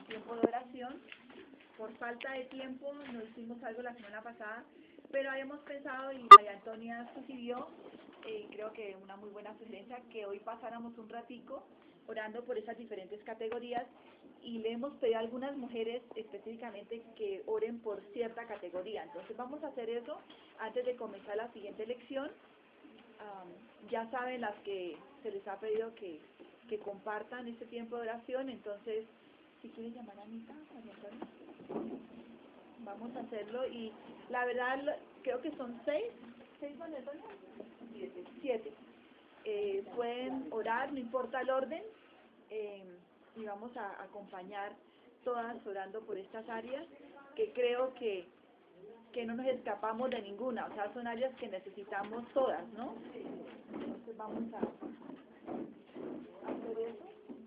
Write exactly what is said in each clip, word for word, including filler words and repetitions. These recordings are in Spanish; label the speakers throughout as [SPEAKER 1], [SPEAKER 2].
[SPEAKER 1] tiempo de oración. Por falta de tiempo no hicimos algo la semana pasada, pero habíamos pensado, y María Antonia sugirió, eh, creo que una muy buena sugerencia, que hoy pasáramos un ratico orando por esas diferentes categorías, y le hemos pedido a algunas mujeres específicamente que oren por cierta categoría. Entonces vamos a hacer eso antes de comenzar la siguiente lección. Um, ya saben las que se les ha pedido que, que compartan este tiempo de oración. Entonces, si quieren llamar a Anita, María Antonia, vamos a hacerlo. Y la verdad, creo que son seis, ¿seis, María Antonia? Siete. Siete. Eh, pueden orar, no importa el orden, eh, y vamos a acompañar todas orando por estas áreas, que creo que, que no nos escapamos de ninguna, o sea, son áreas que necesitamos todas, ¿no? Entonces vamos a hacer eso.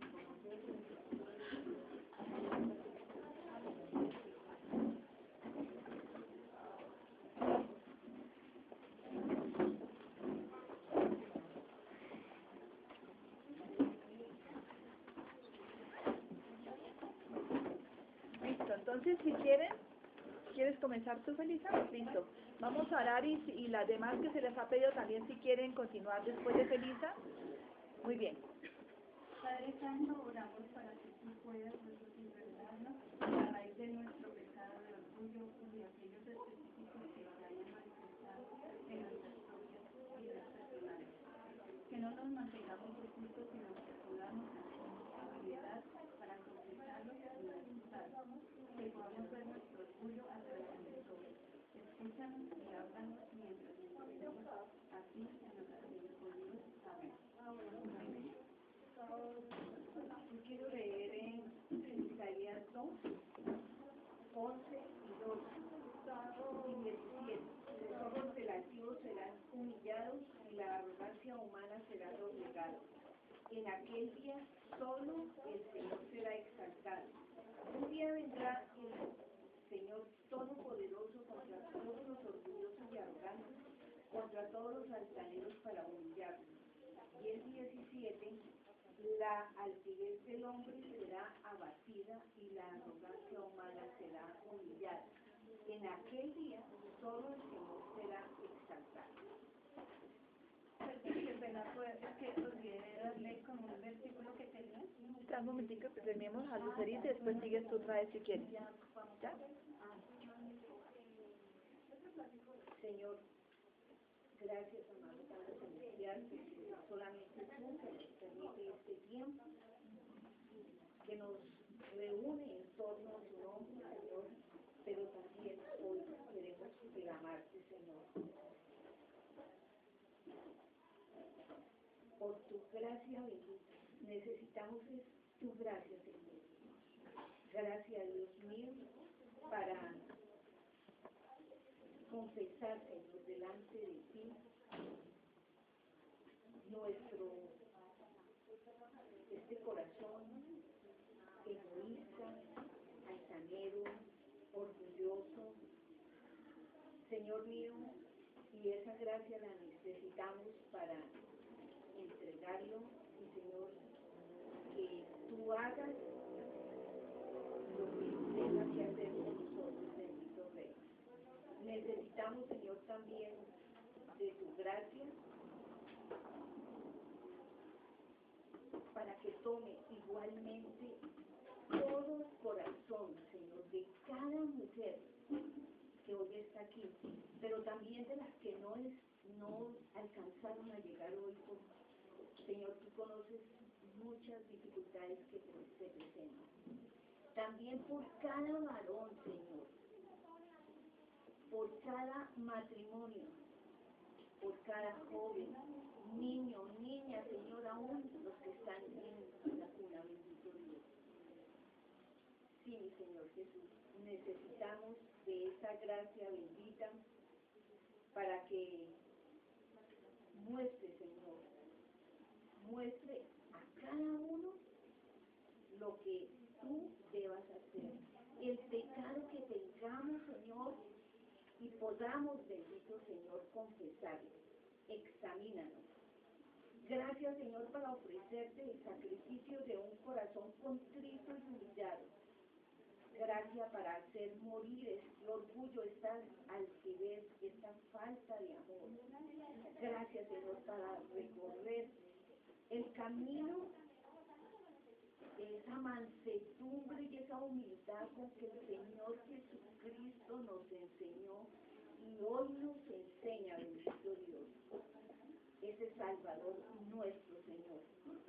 [SPEAKER 1] Listo, entonces si quieren, ¿quieres comenzar tú, Felisa? Listo. Vamos a orar y, y las demás que se les ha pedido también, si quieren continuar después de Felisa. Muy bien.
[SPEAKER 2] Padre Santo, oramos para que tú puedas perdonarnos a raíz de nuestro pecado de orgullo y de aquellos específicos que se hayan manifestado en nuestras propias vidas personales. Que no nos mantengamos ocultos, sino que podamos tener habilidad para confesarlos y aceptarlos. Que podamos ver nuestro orgullo a través de todo. Escúchanos y háblanos mientras nos pedimos así en los caminos por Dios. Amén. Amén. Yo quiero leer en Isaías dos, once y doce y diecisiete. Los ojos del altivo serán humillados y la arrogancia humana será doblegada. En aquel día solo el Señor será exaltado. Un día vendrá el Señor Todopoderoso contra todos los orgullosos y arrogantes, contra todos los altaneros para humillarlos. Y el diecisiete, la altivez del hombre será abatida y la arrogancia humana será humillada. En aquel día solo el Señor será exaltado. Qué pena, pues, es que olvidé darle como un versículo que tenía.
[SPEAKER 1] Espera un momentico que terminemos a Lucerita y después sigues tú otra vez si quieres. ¿Ya?
[SPEAKER 3] Señor, gracias, amado Padre Celestial, porque solamente tú que nos permite este tiempo, que nos reúne en torno a tu nombre, Señor, pero también hoy queremos clamarte, Señor, por tu gracia bendita. Necesitamos es tu gracia, Señor. Gracias, Dios mío, para confesar, Señor, delante de ti nuestro, este corazón egoísta, altanero, orgulloso, Señor mío, y esa gracia la necesitamos para entregarlo, y Señor, que tú hagas lo que tengas que hacer con nosotros, bendito Rey. Necesitamos, Señor, también de tu gracia para que tome igualmente todo el corazón, Señor, de cada mujer que hoy está aquí, pero también de las que no, es, no alcanzaron a llegar hoy. Por, Señor, tú conoces muchas dificultades que se presentan. También por cada varón, Señor, por cada matrimonio, por cada joven, niño, niña, Señor, aún los que están en la cuna, bendito Dios. Sí, mi Señor Jesús, necesitamos de esa gracia bendita para que muestre, Señor, muestre a cada uno lo que tú debas hacer. El pecado que tengamos, Señor, y podamos, bendito Señor, confesarlo. Examínanos. Gracias, Señor, para ofrecerte el sacrificio de un corazón contrito y humillado, gracia para hacer morir el orgullo, esta altivez, esta falta de amor. Gracias, Señor, para recorrer el camino de esa mansedumbre y esa humildad con que el Señor Jesucristo nos enseñó y hoy nos enseña, bendito Dios, ese Salvador nuestro, Señor.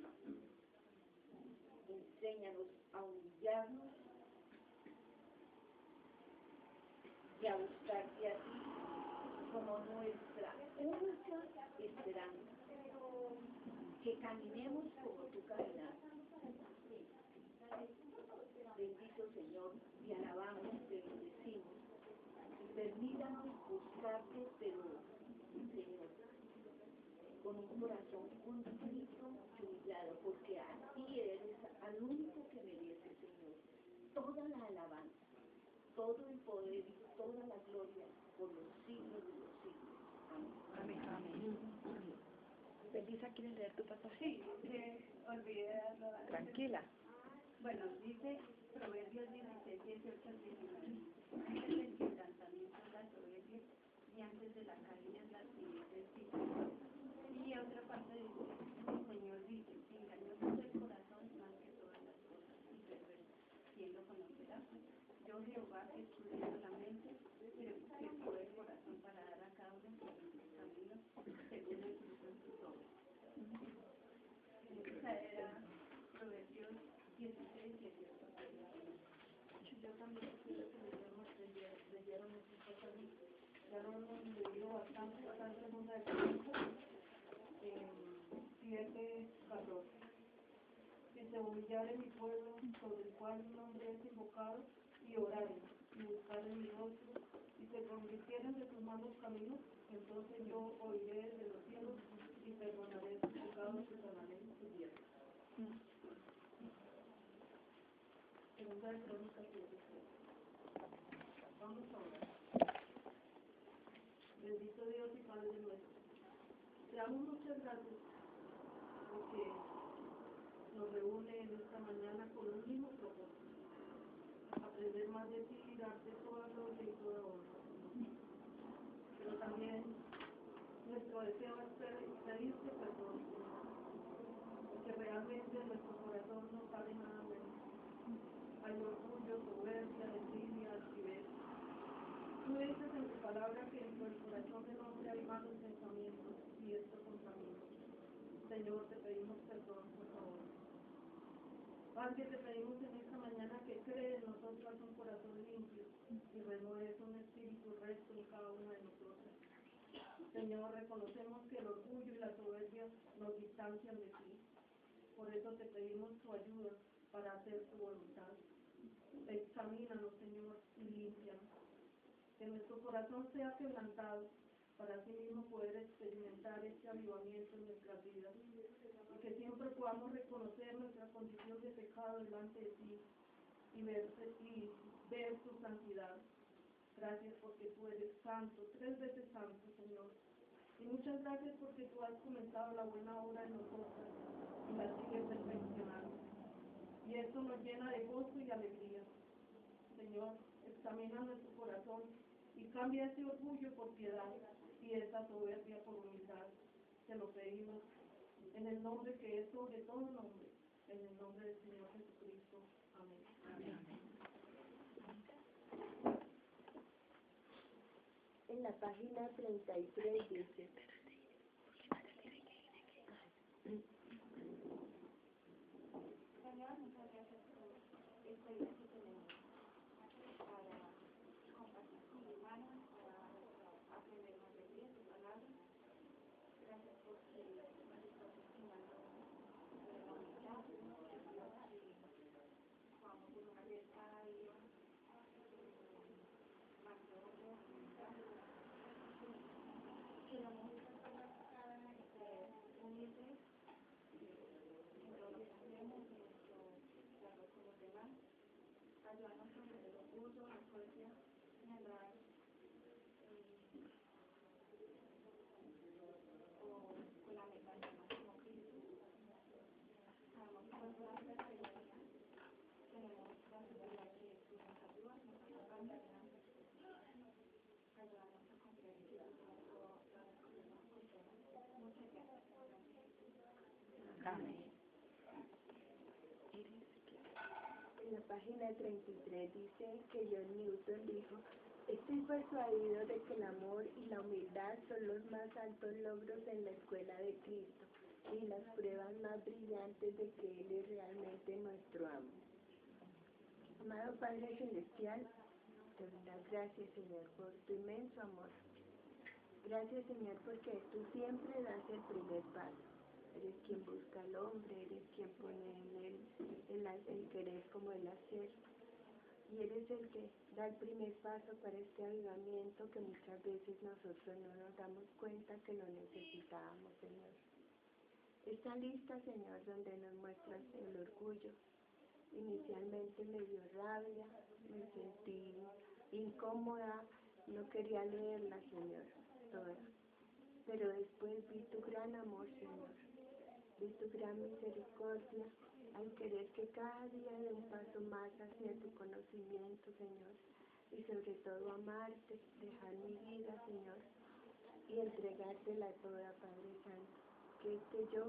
[SPEAKER 3] Enséñanos a humillarnos y a buscarte a ti como nuestra única esperanza. Que caminemos como tú caminas. Bendito Señor, te alabamos, te bendecimos. Permítanos buscarte, pero, Señor, con un corazón contrito y humillado, porque a ti eres al único que merece, Señor, toda la alabanza, todo el poder y toda la gloria por los siglos de los siglos. Amén.
[SPEAKER 1] Amén. Amén. Belisa, ¿quieres leer tu pasaje?
[SPEAKER 2] Sí, eh, olvidé darlo antes.
[SPEAKER 1] Tranquila.
[SPEAKER 2] Bueno, dice Proverbios dieciséis, dieciocho al diecinueve. Antes del quebrantamiento es la soberbia y antes de la caída es la timidez del sitio. Y otra parte dice, el Señor dice, engañoso es el corazón más que todas las cosas y perverso. ¿Quién lo conocerá? Yo Jehová que escudriño la mente, pero que todo el corazón para dar a cada uno según sus caminos, según el fruto de sus obras. Esa era Proverbios dieciséis, dieciocho. Yo también quiero que leyéramos, leyeron esas cosas. Ya lo hemos leído bastante, acá en segunda de Corintios, siete, catorce. Si se humillare mi pueblo, sobre el cual mi nombre es invocado, y oraren, y buscaren mi rostro, y se convirtieren de sus malos caminos, entonces yo oiré desde los cielos, y perdonaré sus pecados y sanaré sus tierras. Segunda de Crónicas diecisiete. Vamos a orar. Bendito Dios y Padre nuestro. Te damos muchas gracias porque nos reúne en esta mañana con un mismo propósito. Aprender más de ti y darte toda gloria y toda honra. Pero también nuestro deseo es pedirte perdón, Señor. Porque realmente en nuestro corazón no cabe nada bueno. Hay orgullo, soberbia, envidia, altivez. Tú dices en tu palabra que dentro del corazón del hombre hay malos pensamientos y esto contamina. Señor, te pedimos perdón, por favor. Padre, te pedimos en esta mañana que cree en nosotros un corazón limpio y renueves un espíritu recto en cada una de nosotros. Señor, reconocemos que el orgullo y la soberbia nos distancian de ti. Por eso te pedimos tu ayuda para hacer tu voluntad. Examínanos, Señor, y límpianos. Que nuestro corazón sea quebrantado para así mismo poder experimentar este avivamiento en nuestras vidas. Y que siempre podamos reconocer nuestra condición de pecado delante de ti y ver, y ver tu santidad. Gracias porque tú eres santo, tres veces santo, Señor. Y muchas gracias porque tú has comenzado la buena obra en nosotros y la sigues perfeccionando. Y esto nos llena de gozo y alegría. Señor, examina nuestro corazón y cambia ese orgullo por piedad y esa soberbia por humildad. Te lo pedimos en el nombre que es sobre todo nombre, en el nombre del Señor Jesucristo. Amén. Amén.
[SPEAKER 3] En la página treinta y tres dice,
[SPEAKER 2] Señor, muchas gracias por este día que tenemos para compartir con mi hermana, para aprender más de ti, de tu palabra. Gracias porque nos estás enseñando eh, la humildad, Dios, que podamos buscar cada día más gloria, humildad, que la mujer sea humilde en todo lo que hacemos, en nuestro trato con los demás. Ayúdanos con el orgullo, la fuerza, y andar eh, o con la mentalidad más como Cristo. Sabemos que con toda la experiencia tenemos la seguridad que tú nos has
[SPEAKER 1] Amén.
[SPEAKER 2] En la página treinta y tres dice que John Newton dijo: estoy persuadido de que el amor y la humildad son los más altos logros en la escuela de Cristo y las pruebas más brillantes de que Él es realmente nuestro amo. Amado Padre Celestial, te doy las gracias, Señor, por tu inmenso amor. Gracias, Señor, porque tú siempre das el primer paso. Eres quien busca al hombre, eres quien pone en él el, el querer como el hacer. Y eres el que da el primer paso para este avivamiento que muchas veces nosotros no nos damos cuenta que lo necesitábamos, Señor. Esta lista, Señor, donde nos muestras el orgullo. Inicialmente me dio rabia, me sentí incómoda, no quería leerla, Señor, toda. Pero después vi tu gran amor, Señor, vi tu gran misericordia, al querer que cada día dé un paso más hacia tu conocimiento, Señor, y sobre todo amarte, dejar mi vida, Señor, y entregártela toda, Padre Santo, que es que yo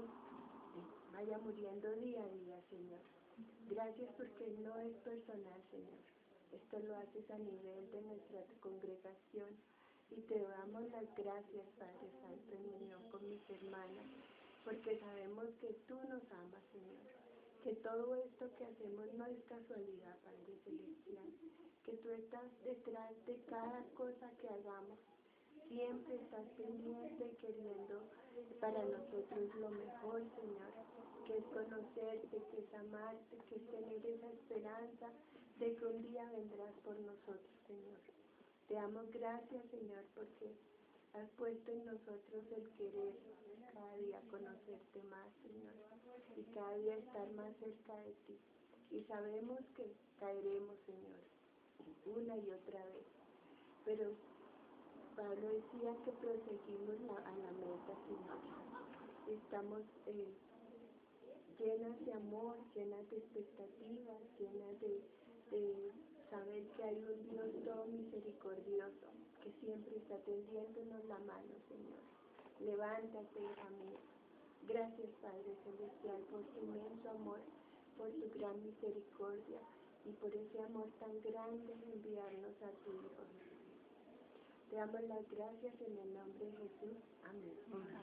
[SPEAKER 2] vaya muriendo día a día, Señor. Gracias porque no es personal, Señor. Esto lo haces a nivel de nuestra congregación y te damos las gracias, Padre Santo, en unión con mis hermanas, porque sabemos que tú nos amas, Señor. Que todo esto que hacemos no es casualidad, Padre Celestial. Que tú estás detrás de cada cosa que hagamos. Siempre estás pendiente, queriendo para nosotros lo mejor, Señor, que es conocerte, que es amarte, que es tener esa esperanza de que un día vendrás por nosotros, Señor. Te damos gracias, Señor, porque has puesto en nosotros el querer cada día conocerte más, Señor, y cada día estar más cerca de ti. Y sabemos que caeremos, Señor, una y otra vez, pero Pablo decía que proseguimos la, a la meta, Señor. Estamos eh, llenas de amor, llenas de expectativas, llenas de, de saber que hay un Dios todo misericordioso, que siempre está tendiéndonos la mano, Señor. Levántate, hija mía. Gracias, Padre Celestial, por tu inmenso amor, por tu gran misericordia y por ese amor tan grande de enviarnos a tu Hijo. Te damos las gracias en el nombre de Jesús. Amén.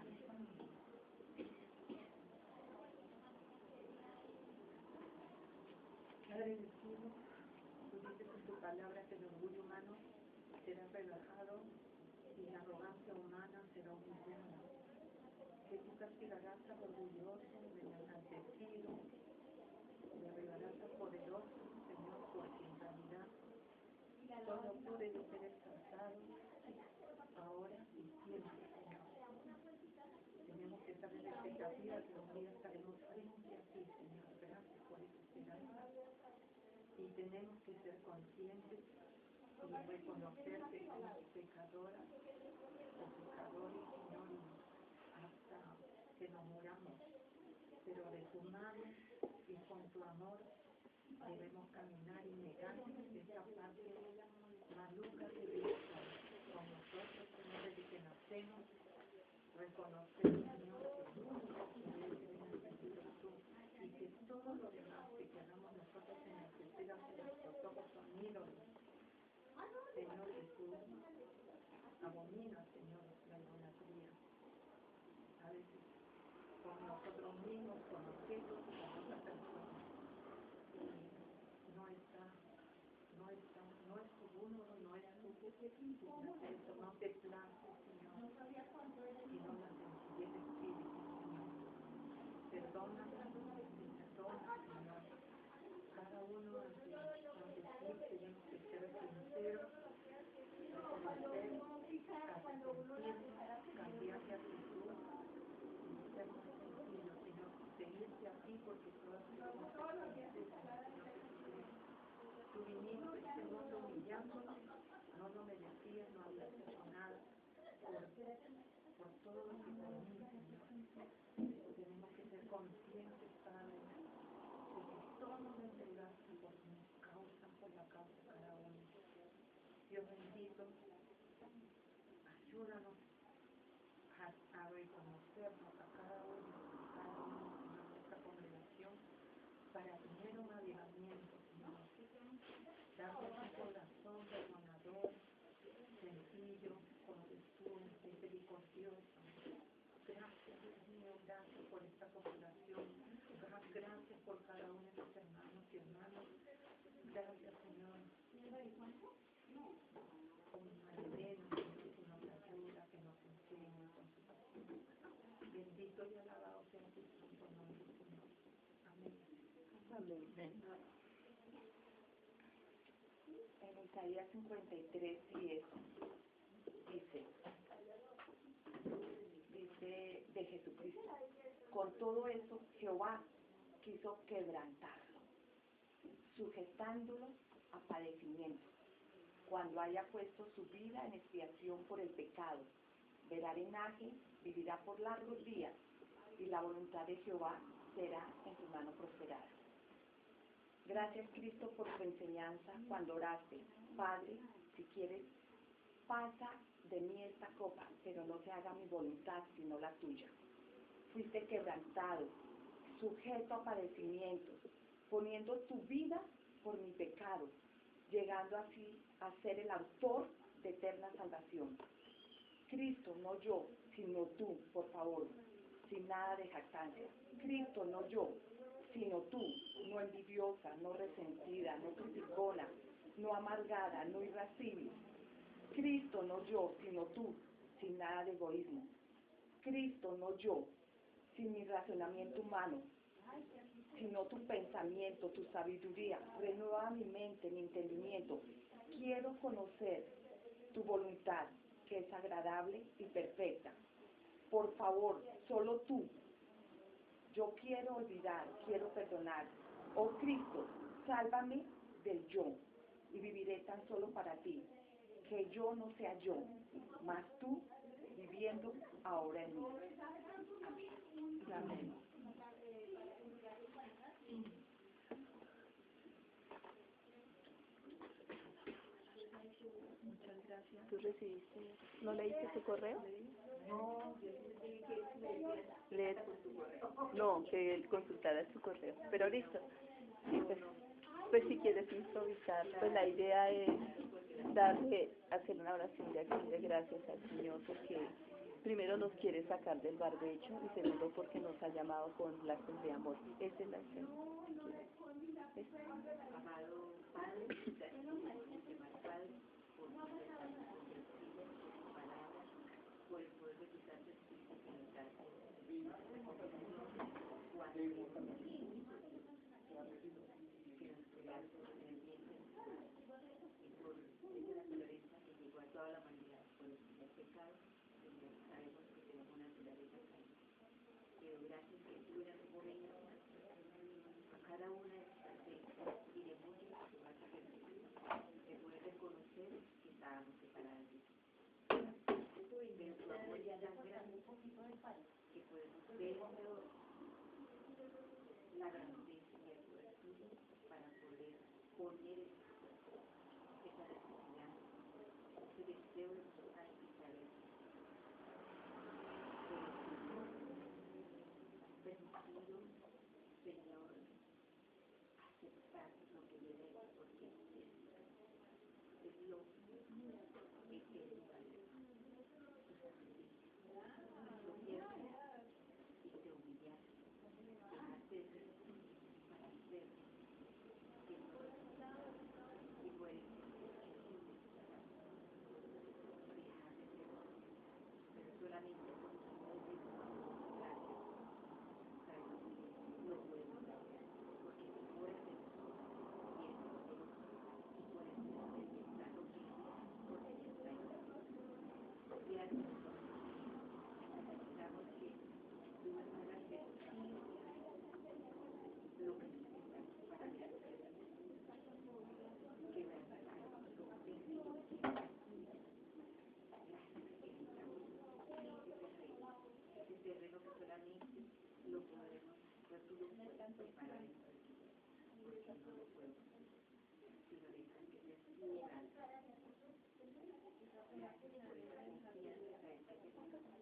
[SPEAKER 4] Padre del cielo, tú dices en tu palabra que el orgullo humano será relajado y la arrogancia humana será humillada. Que tú castigarás al orgulloso, del enaltecido, le revelarás al poderoso, Señor, porque en realidad solo tú debes ser exaltado ahora y siempre, Señor. Tenemos que estar en la expectativa que un día estaremos frente a ti, Señor. Gracias por esa esperanza. Y tenemos que ser conscientes y reconocerte como pecadoras o pecadores, Señor, y hasta que nos muramos. Pero de tu mano y con tu amor debemos caminar y negar esa parte maluca que vive con nosotros, Señor, desde que nacemos. Reconocer, Señor, que el único que debe ser enaltecido tú y que todo lo demás que queramos nosotros enaltecer ante nuestros ojos son ídolos. Señor, y tú abominas, Señor, la idolatría. A veces con nosotros mismos, con objetos y con otras personas. Y no está, no está, no es tu gusto, no es tu eso, no te place, Señor, sino la sencillez de espíritu, Señor. Perdona, y perdona, Señor. Cada uno ante, ante ti tenemos que ser sinceros, reconocer, arrepentirnos, cambiar de actitud y ser más sencillos, Señor. Seguirte a ti porque todas somos experiencias, Señor Jesucristo. Tú viniste a este mundo humillándonos, no lo merecías, no habías hecho nada por, por todo lo que por mí, Señor. Tenemos que ser conscientes, Padre, de que todo lo entregaste por mi causa, por la causa de cada uno. Dios bendito, ayúdanos a, a reconocernos a cada uno, a cada uno, Señor
[SPEAKER 5] En Isaías cincuenta y tres, diez, dice, dice de Jesucristo, con todo eso Jehová quiso quebrantarlo, sujetándolo a padecimiento, cuando haya puesto su vida en expiación por el pecado, verá linaje, vivirá por largos días, y la voluntad de Jehová será en su mano prosperada. Gracias, Cristo, por tu enseñanza cuando oraste, Padre, si quieres, pasa de mí esta copa, pero no se haga mi voluntad, sino la tuya. Fuiste quebrantado, sujeto a padecimientos, poniendo tu vida por mi pecado, llegando así a ser el autor de eterna salvación. Cristo, no yo, sino tú, por favor, sin nada de jactancia. Cristo, no yo, sino tú, no envidiosa, no resentida, no criticona, no amargada, no irascible. Cristo, no yo, sino tú, sin nada de egoísmo. Cristo, no yo, sin mi razonamiento humano, sino tu pensamiento, tu sabiduría. Renueva mi mente, mi entendimiento. Quiero conocer tu voluntad, que es agradable y perfecta. Por favor, solo tú. Yo quiero olvidar, quiero perdonar. Oh Cristo, sálvame del yo y viviré tan solo para ti. Que yo no sea yo, mas tú viviendo ahora en mí. Amén. Amén.
[SPEAKER 1] Muchas gracias.
[SPEAKER 6] ¿Tú recibiste? ¿No leíste tu correo?
[SPEAKER 3] No, yo sí que
[SPEAKER 6] Leer. No, que él consultara tu correo. Pero listo. Sí, pues, pues si quieres improvisar, pues la idea es darle, hacer una oración de acción de gracias al Señor, porque primero nos quiere sacar del barbecho y segundo porque nos ha llamado con lazos de amor. Esa es la acción. Si quieres.
[SPEAKER 3] amado Padre, gracias, más Padre, por tu convertido por tu palabra, por el poder de tu Santo Espíritu que nos da vida, cuando que nuestro lazo de y por esa naturaleza que llegó a toda la humanidad por el primer pecado, sabemos que tenemos una naturaleza caída. Pero gracias que tú en algún momento a cada una de estas veces y de muchas que vas a repetir, de poder reconocer que estábamos separadas de ti. Pero tu amor es tan grande que podemos ver la grandeza y el poder tuyo para poder poner esa necesidad, ese deseo de buscar y saber. Pero Señor, permitido, Señor, aceptar lo que viene porque es, es lo eterno para ti, tu sacrificio. Lo pierdes y te humillaste, dejaste de ser tú para ser quien no eres. Y por eso es posible dejar de ser tú, pero solamente por tu poder de gracia sabemos que lo podemos hacer, porque tú mueres de nosotros y eres poderoso y puedes experimentar lo que es porque ya está en nosotros. Gracias, Señor. Necesitamos que tú nos hagas sentir lo que necesitamos para vencer, que verdad, lo vencido que gracias que entramos en ese terreno, ese terreno que solamente lo podremos, pero tú lo puedes preparar en nuestras vidas, porque no lo puedo hacer, sino dejar que sea tu gracia. Gracias por esa confianza que tenemos.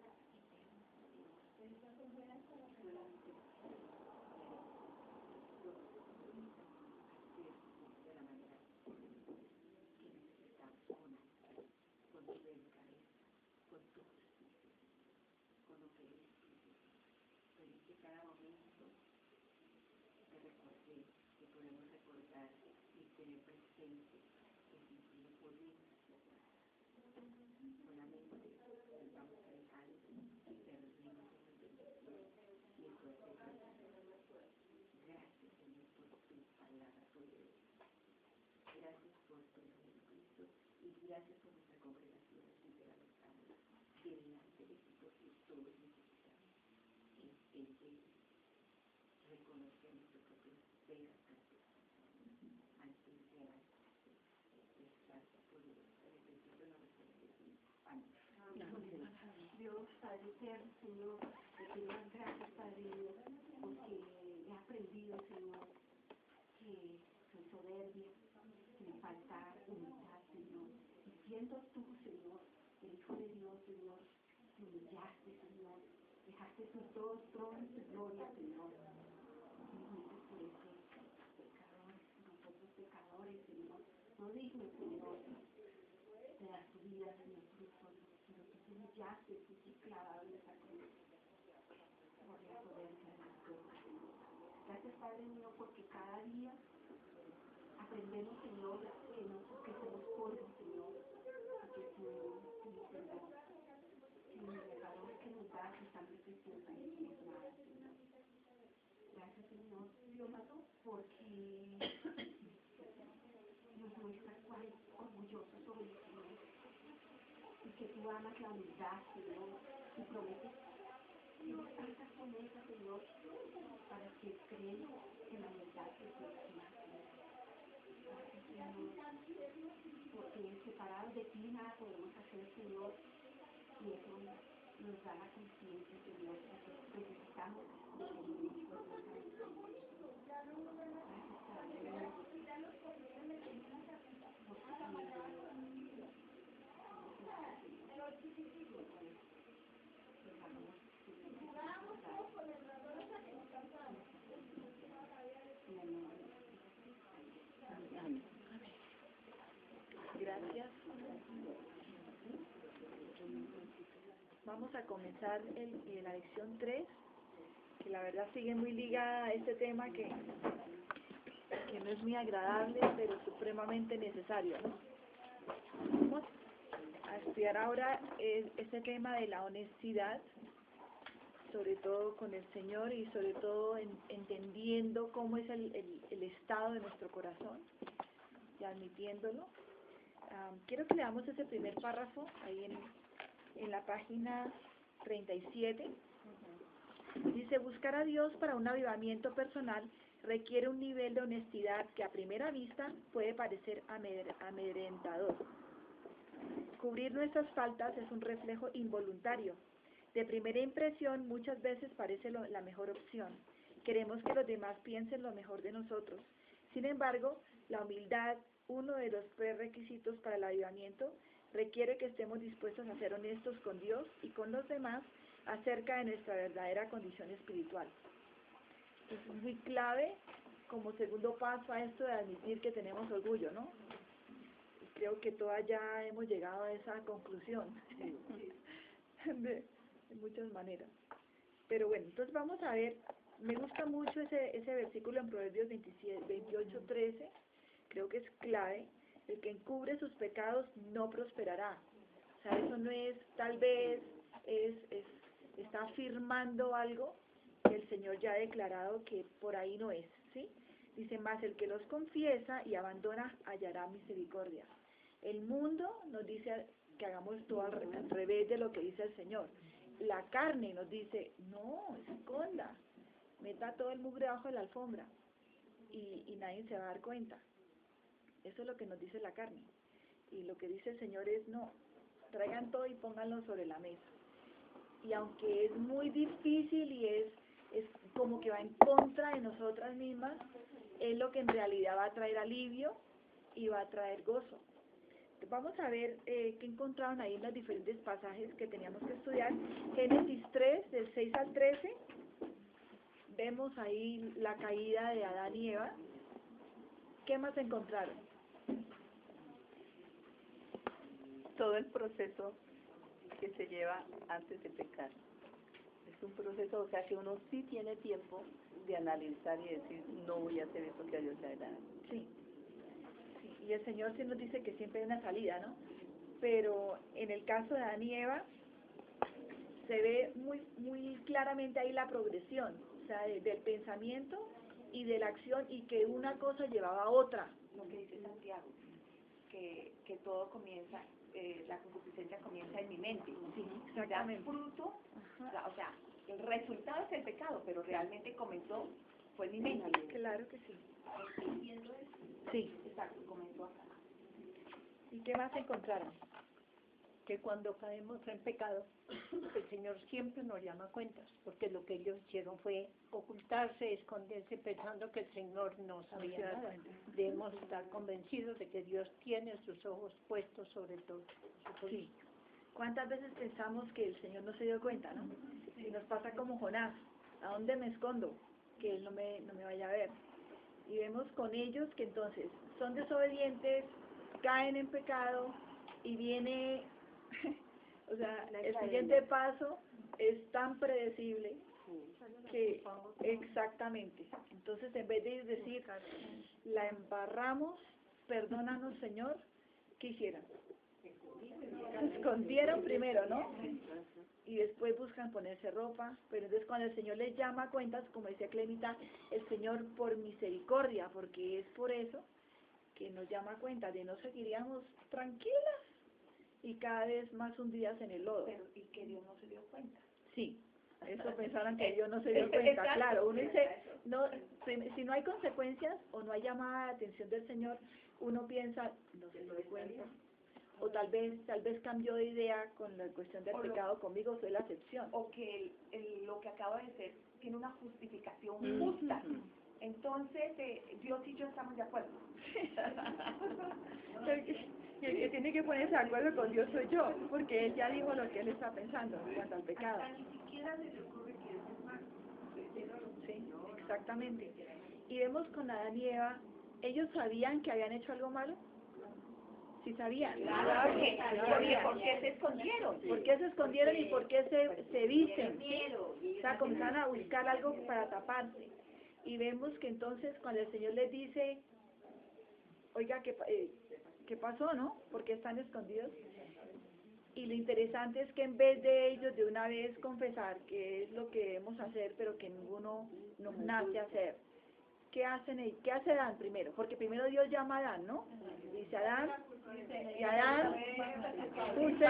[SPEAKER 3] Solamente de la manera que necesitamos, con amor, con tu delicadeza, con tu justicia, con lo que eres tú. Pero que cada momento te recordé, que podemos recordar y tener presente que sin ti no podemos hacer nada. Solamente nos vamos alejando y perdemos esa bendición y eso es de gracia. Gracias, Señor, por tu apóstol Jesucristo, y gracias por nuestra congregación aquí de la Lozana, delante de ti, porque todos necesitamos eh, ese reconocer nuestras propias veras características, antes de estar poderosa, necesito la respuesta. Amén.
[SPEAKER 2] Dios, Padre eterno, Señor, te doy las gracias, Padre mío, porque he aprendido, Señor, que soy soberbia, que me falta humildad, Señor. Y siendo tú, Señor, el Hijo de Dios, Señor, te humillaste, Señor, dejaste tus dos tronos de gloria, Señor. Y viniste por esos pecadores, nosotros pecadores, Señor, no dignos, Señor, de dar tu vida, Señor, por nosotros, pero tú te humillaste, fuiste clavado en esa cruz por la soberbia de nosotros, Señor. Gracias, Padre mío, porque cada día aprendemos, Señor, que, nos, que somos polvo, Señor, y que tú, tú, Señor, sin el valor que nos das y sangre preciosa, no somos nada, Señor. Gracias, Señor, porque nos muestra cuán orgulloso somos, Señor, y que tú amas la humildad, Señor, y prometes tienes tantas promesas, Señor, para que creen en la humildad que tú tienes, Señor. Gracias, Señor, porque separados de ti nada podemos hacer, Señor, y eso nos da la conciencia, Señor, que necesitamos de que vivimos por nuestra misericordia. Gracias, Padre mío,
[SPEAKER 1] Gracias. Vamos a comenzar el, eh, la lección tres, que la verdad sigue muy ligada a este tema que, que no es muy agradable, pero supremamente necesario, ¿no? Vamos a estudiar ahora eh, este tema de la honestidad, sobre todo con el Señor y sobre todo en, entendiendo cómo es el, el, el estado de nuestro corazón y admitiéndolo. Um, quiero que leamos ese primer párrafo ahí en, en la página treinta y siete. Dice: buscar a Dios para un avivamiento personal requiere un nivel de honestidad que a primera vista puede parecer amedrentador. Cubrir nuestras faltas es un reflejo involuntario. De primera impresión, muchas veces parece lo, la mejor opción. Queremos que los demás piensen lo mejor de nosotros. Sin embargo, la humildad, uno de los prerequisitos para el avivamiento, requiere que estemos dispuestos a ser honestos con Dios y con los demás acerca de nuestra verdadera condición espiritual. Es muy clave como segundo paso a esto de admitir que tenemos orgullo, ¿no? Creo que todas ya hemos llegado a esa conclusión de, de muchas maneras. Pero bueno, entonces vamos a ver, me gusta mucho ese, ese versículo en Proverbios veintisiete, veintiocho, trece, creo que es clave: el que encubre sus pecados no prosperará. O sea, eso no es tal vez, es, es está afirmando algo que el Señor ya ha declarado que por ahí no es, ¿sí? Dice: más el que los confiesa y abandona hallará misericordia. El mundo nos dice que hagamos todo al, re al revés de lo que dice el Señor. La carne nos dice: no, esconda, meta todo el mugre debajo de la alfombra y, y nadie se va a dar cuenta. Eso es lo que nos dice la carne. Y lo que dice el Señor es: no, traigan todo y pónganlo sobre la mesa. Y aunque es muy difícil y es, es como que va en contra de nosotras mismas, es lo que en realidad va a traer alivio y va a traer gozo. Vamos a ver eh, qué encontraron ahí en los diferentes pasajes que teníamos que estudiar. Génesis tres, del seis al trece, vemos ahí la caída de Adán y Eva. ¿Qué más encontraron?
[SPEAKER 6] Todo el proceso que se lleva antes de pecar. Es un proceso, o sea, que uno sí tiene tiempo de analizar y decir: no voy a hacer eso que a Dios le agrada.
[SPEAKER 1] Sí. sí. Y el Señor sí nos dice que siempre hay una salida, ¿no? Pero en el caso de Adán y Eva, se ve muy, muy claramente ahí la progresión, o sea, de, del pensamiento y de la acción, y que una cosa llevaba a otra.
[SPEAKER 5] Lo que dice Santiago, que, que todo comienza, eh, la concupiscencia comienza en mi mente.
[SPEAKER 1] Sí,
[SPEAKER 5] Da
[SPEAKER 1] exactamente.
[SPEAKER 5] fruto, o sea, el resultado es el pecado, pero realmente comenzó, fue en mi mente.
[SPEAKER 1] Claro que sí. Sí.
[SPEAKER 5] Exacto, comenzó acá.
[SPEAKER 1] ¿Y qué más encontraron?
[SPEAKER 7] Que cuando caemos en pecado, el Señor siempre nos llama a cuentas, porque lo que ellos hicieron fue ocultarse, esconderse, pensando que el Señor no sabía
[SPEAKER 1] se da
[SPEAKER 7] nada.
[SPEAKER 1] cuenta.
[SPEAKER 7] Debemos estar convencidos de que Dios tiene sus ojos puestos sobre todo.
[SPEAKER 1] Sí. ¿Cuántas veces pensamos que el Señor no se dio cuenta, no? Y nos pasa como Jonás, ¿a dónde me escondo? Que Él no me, no me vaya a ver. Y vemos con ellos que entonces son desobedientes, caen en pecado y viene, o sea, el siguiente paso es tan predecible que exactamente. Entonces, en vez de decir, la embarramos, perdónanos, Señor, ¿qué hicieron? Se escondieron primero, ¿no? Y después buscan ponerse ropa, pero entonces cuando el Señor les llama a cuentas, como decía Clemita, el Señor por misericordia, porque es por eso que nos llama a cuentas, de no seguiríamos tranquilas y cada vez más hundidas en el lodo.
[SPEAKER 5] Pero, y que Dios no se dio cuenta.
[SPEAKER 1] Sí, eso pensaron que Dios no se dio cuenta,
[SPEAKER 5] Exacto.
[SPEAKER 1] claro, uno dice, no, si, si no hay consecuencias o no hay llamada de atención del Señor, uno piensa, no se dio cuenta, o tal vez tal vez cambió de idea con la cuestión del
[SPEAKER 5] O lo-
[SPEAKER 1] pecado conmigo, soy la excepción.
[SPEAKER 5] O que el, el- lo que acaba de ser tiene una justificación justa. Entonces, eh, Dios y yo estamos de acuerdo.
[SPEAKER 1] El que, y el que tiene que ponerse de acuerdo con Dios soy yo, porque Él ya dijo lo que Él está pensando en cuanto al pecado. Sí, exactamente. Y vemos con Adán y Eva, ¿ellos sabían que habían hecho algo malo? Sí sabían.
[SPEAKER 5] Claro que,
[SPEAKER 1] Sí
[SPEAKER 5] porque,
[SPEAKER 1] sabían.
[SPEAKER 5] ¿por qué se escondieron?
[SPEAKER 1] ¿Por qué se escondieron y por qué se, se visten? O sea, comenzaron a buscar algo para taparse. Y vemos que entonces cuando el Señor les dice, oiga, ¿qué, pa- eh, ¿qué pasó, no? ¿Por qué están escondidos? Y lo interesante es que en vez de ellos de una vez confesar que es lo que debemos hacer, pero que ninguno nos nace hacer, ¿qué hacen ellos? ¿Qué hace Adán primero? Porque primero Dios llama a Adán, ¿no? Dice Adán, y Adán, puse,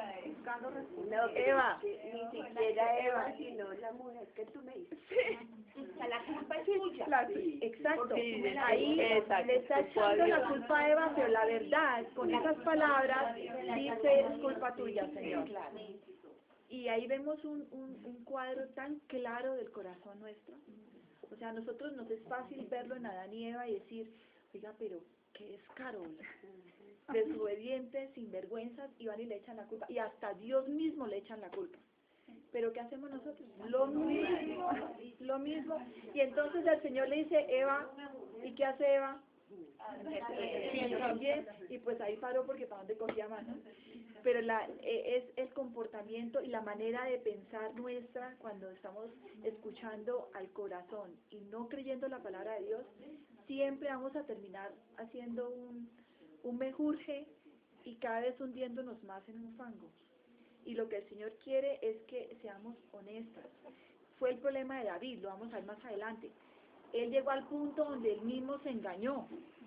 [SPEAKER 3] No,
[SPEAKER 1] Eva,
[SPEAKER 3] ni siquiera Eva, sino la mujer que tú me dices.
[SPEAKER 5] O sea, la culpa es tuya.
[SPEAKER 1] la- exacto,
[SPEAKER 6] Sí,
[SPEAKER 1] ahí
[SPEAKER 6] exacto,
[SPEAKER 1] le está
[SPEAKER 6] culpó a
[SPEAKER 1] echando la
[SPEAKER 6] Dios.
[SPEAKER 1] culpa a Eva, pero la verdad, con esas palabras, dice, es culpa tuya, Señor.
[SPEAKER 5] Claro.
[SPEAKER 1] Y ahí vemos un, un, un cuadro tan claro del corazón nuestro. O sea, a nosotros nos es fácil verlo en Adán y Eva y decir, oiga, pero qué descaro, desobedientes, sinvergüenzas, y van y le echan la culpa. Y hasta Dios mismo le echan la culpa. Pero ¿qué hacemos nosotros? Lo mismo, lo mismo. Y entonces el Señor le dice, Eva, ¿y qué hace Eva? También, y pues ahí paró porque para dónde cogía más, ¿no? Pero la, eh, es el comportamiento y la manera de pensar nuestra cuando estamos escuchando al corazón y no creyendo la palabra de Dios, siempre vamos a terminar haciendo un, un mejurje y cada vez hundiéndonos más en un fango. Y lo que el Señor quiere es que seamos honestas. Fue el problema de David, lo vamos a ver más adelante. Él llegó al punto donde él mismo se engañó.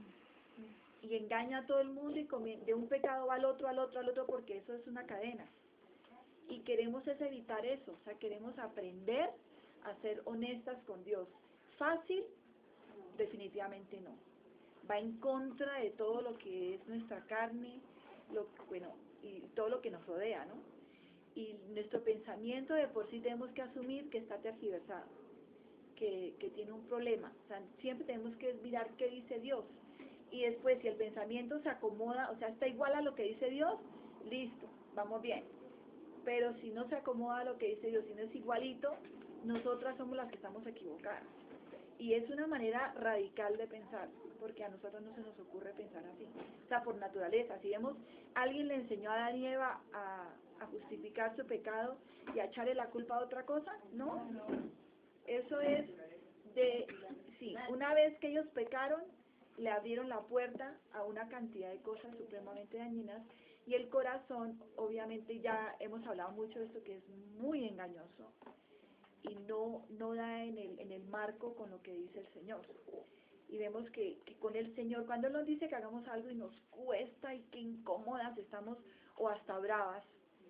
[SPEAKER 1] Y engaña a todo el mundo y comien- de un pecado va al otro, al otro, al otro, porque eso es una cadena. Y queremos es evitar eso, o sea, queremos aprender a ser honestas con Dios. ¿Fácil? Definitivamente no. Va en contra de todo lo que es nuestra carne, lo, bueno, y todo lo que nos rodea, ¿no? Y nuestro pensamiento de por sí tenemos que asumir que está tergiversado, que, que tiene un problema. O sea, siempre tenemos que mirar qué dice Dios. Y después, si el pensamiento se acomoda, o sea, está igual a lo que dice Dios, listo, vamos bien. Pero si no se acomoda a lo que dice Dios, si no es igualito, nosotras somos las que estamos equivocadas. Y es una manera radical de pensar, porque a nosotros no se nos ocurre pensar así. O sea, por naturaleza, si vemos, alguien le enseñó a Adán y Eva a, a justificar su pecado y a echarle la culpa a otra cosa, ¿no? Eso es de, sí, una vez que ellos pecaron, le abrieron la puerta a una cantidad de cosas supremamente dañinas y el corazón, obviamente ya hemos hablado mucho de esto, que es muy engañoso y no, no da en el, en el marco con lo que dice el Señor. y vemos que, que con el Señor, cuando Él nos dice que hagamos algo y nos cuesta y que incómodas estamos o hasta bravas,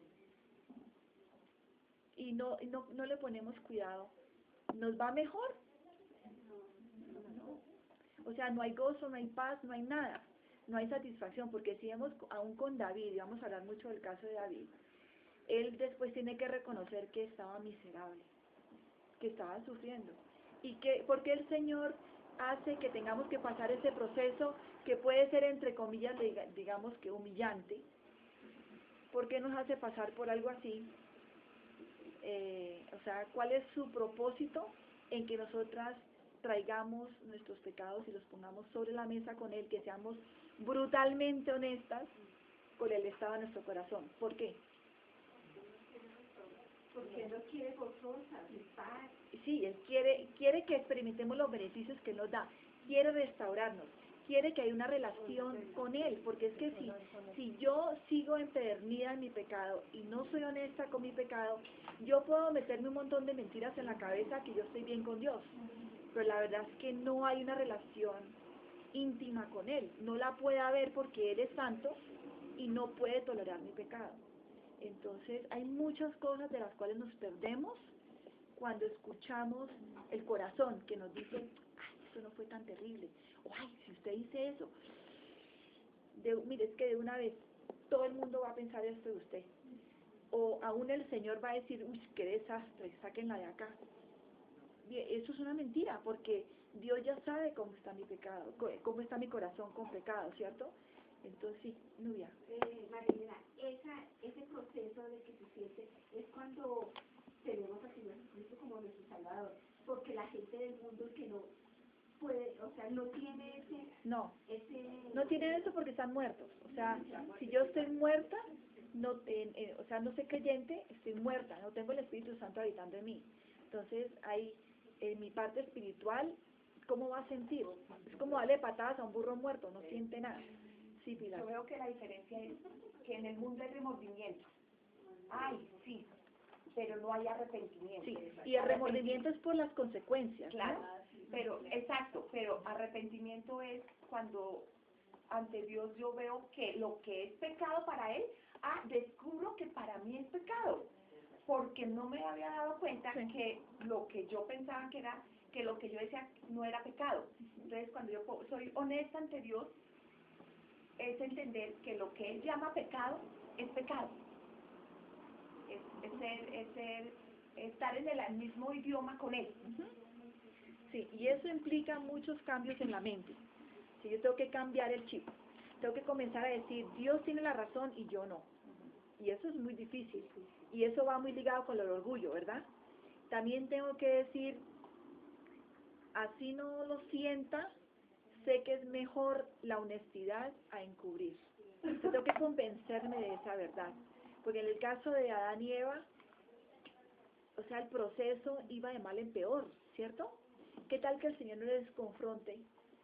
[SPEAKER 1] y no, y no, no le ponemos cuidado, ¿nos va mejor? No. O sea, no hay gozo, no hay paz, no hay nada, no hay satisfacción, porque si vemos aún con David, y vamos a hablar mucho del caso de David, él después tiene que reconocer que estaba miserable, que estaba sufriendo, y que porque el Señor hace que tengamos que pasar ese proceso que puede ser entre comillas, digamos que humillante. ¿Por qué nos hace pasar por algo así? Eh, o sea, ¿cuál es su propósito en que nosotras traigamos nuestros pecados y los pongamos sobre la mesa con Él, que seamos brutalmente honestas con el estado de nuestro corazón? ¿Por qué?
[SPEAKER 3] Porque Él no quiere gozosas, ni paz.
[SPEAKER 1] Sí, Él quiere, quiere que experimentemos los beneficios que Él nos da, quiere restaurarnos, quiere que haya una relación con Él, porque es que si, si yo sigo empedernida en mi pecado y no soy honesta con mi pecado, yo puedo meterme un montón de mentiras en la cabeza que yo estoy bien con Dios, pero la verdad es que no hay una relación íntima con Él, no la puede haber porque Él es santo y no puede tolerar mi pecado. Entonces hay muchas cosas de las cuales nos perdemos cuando escuchamos el corazón que nos dice, ay, eso no fue tan terrible, o ay, si usted dice eso, de, mire, es que de una vez todo el mundo va a pensar esto de usted, o aún el Señor va a decir, uy, qué desastre, sáquenla de acá. Bien, eso es una mentira, porque Dios ya sabe cómo está mi pecado, cómo está mi corazón con pecado, ¿cierto? Entonces sí, Nubia.
[SPEAKER 3] Eh, Marilena, esa, ese proceso de que se siente es cuando tenemos a Señor Jesucristo como nuestro Salvador, porque la gente del mundo que no puede, o sea, no tiene ese...
[SPEAKER 1] No,
[SPEAKER 3] ese
[SPEAKER 1] no tienen eso porque están muertos. O sea, si yo estoy muerta, no, eh, eh, o sea, no soy creyente, estoy muerta, no tengo el Espíritu Santo habitando en mí. Entonces, ahí, en mi parte espiritual, ¿cómo va a sentir? Es como darle patadas a un burro muerto, no siente nada. Sí, Pilar.
[SPEAKER 5] Yo veo que la diferencia es que en el mundo hay remordimiento. Ay, sí, pero no hay arrepentimiento.
[SPEAKER 1] Sí, y el remordimiento es por las consecuencias,
[SPEAKER 5] Claro,
[SPEAKER 1] ¿no?
[SPEAKER 5] pero, exacto, pero arrepentimiento es cuando ante Dios yo veo que lo que es pecado para Él, ah, descubro que para mí es pecado, porque no me había dado cuenta
[SPEAKER 1] Sí.
[SPEAKER 5] que lo que yo pensaba que era, que lo que yo decía no era pecado. Entonces cuando yo po- soy honesta ante Dios, es entender que lo que Él llama pecado es pecado. Es, es, ser, es ser, estar en el mismo idioma con Él.
[SPEAKER 1] Ujú. Sí, y eso implica muchos cambios en la mente. Si yo tengo que cambiar el chip, tengo que comenzar a decir, Dios tiene la razón y yo no. Y eso es muy difícil. Y eso va muy ligado con el orgullo, ¿verdad? También tengo que decir, así no lo sienta, sé que es mejor la honestidad a encubrir. Yo tengo que convencerme de esa verdad. Porque en el caso de Adán y Eva, o sea, el proceso iba de mal en peor, ¿cierto? ¿Qué tal que el Señor no les confronte?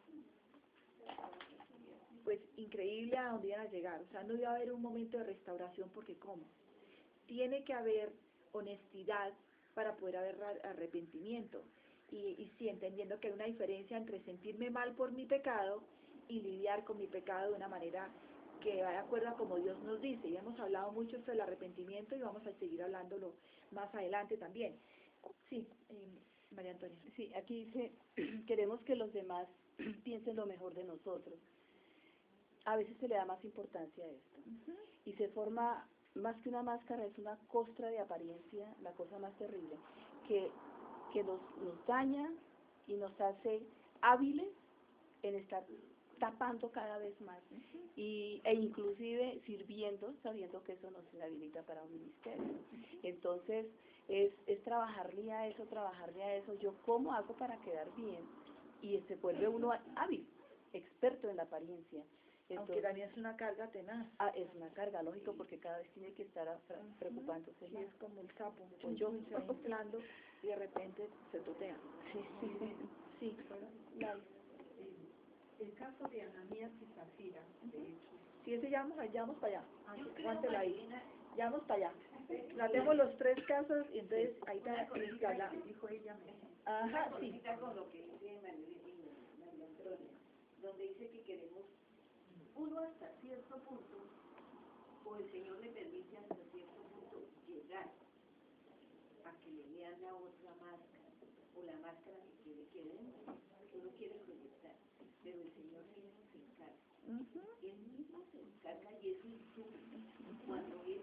[SPEAKER 1] Pues increíble a dónde iban a llegar. O sea, no iba a haber un momento de restauración porque ¿cómo? Tiene que haber honestidad para poder haber arrepentimiento. Y, y sí, entendiendo que hay una diferencia entre sentirme mal por mi pecado y lidiar con mi pecado de una manera que va de acuerdo a como Dios nos dice. Ya hemos hablado mucho sobre el arrepentimiento y vamos a seguir hablándolo más adelante también. Sí, eh, María Antonia.
[SPEAKER 6] Sí, aquí dice, queremos que los demás piensen lo mejor de nosotros. A veces se le da más importancia a esto.
[SPEAKER 1] Uh-huh.
[SPEAKER 6] Y se forma, más que una máscara, es una costra de apariencia, la cosa más terrible, que, que nos, nos daña y nos hace hábiles en estar tapando cada vez más, uh-huh. y, e inclusive sirviendo, sabiendo que eso nos inhabilita para un ministerio. Uh-huh. Entonces, es, es trabajarle a eso, trabajarle a eso, yo cómo hago para quedar bien, y se vuelve uno hábil, experto en la apariencia. Entonces,
[SPEAKER 1] aunque también es una carga tenaz.
[SPEAKER 6] Ah, es una carga, lógico, porque cada vez tiene que estar uh-huh. preocupándose.
[SPEAKER 1] Sí, es como el sapo,
[SPEAKER 6] Chun,
[SPEAKER 1] yo
[SPEAKER 6] chun.
[SPEAKER 1] se va inflando y de repente se totea.
[SPEAKER 6] Sí, sí, sí.
[SPEAKER 1] Sí, claro.
[SPEAKER 4] El caso de Ananías y Zafira, de hecho.
[SPEAKER 1] Sí, ese ya vamos, ya vamos para allá.
[SPEAKER 3] Yo creo,
[SPEAKER 1] Aguántela ahí.
[SPEAKER 3] Marina,
[SPEAKER 1] Ya vamos para allá. Tratemos los tres casos y entonces ahí te tienes que hablar.
[SPEAKER 4] Dijo ella,
[SPEAKER 1] Ajá, sí.
[SPEAKER 3] con lo que dice María Antonia, donde dice que queremos uno hasta cierto punto, o el Señor le permite hasta cierto punto llegar a que le vean la otra máscara, o la máscara que quiere que den, que uno quiere proyectar, pero el Señor mismo se encarga. Él mismo se encarga y es un tú cuando Él,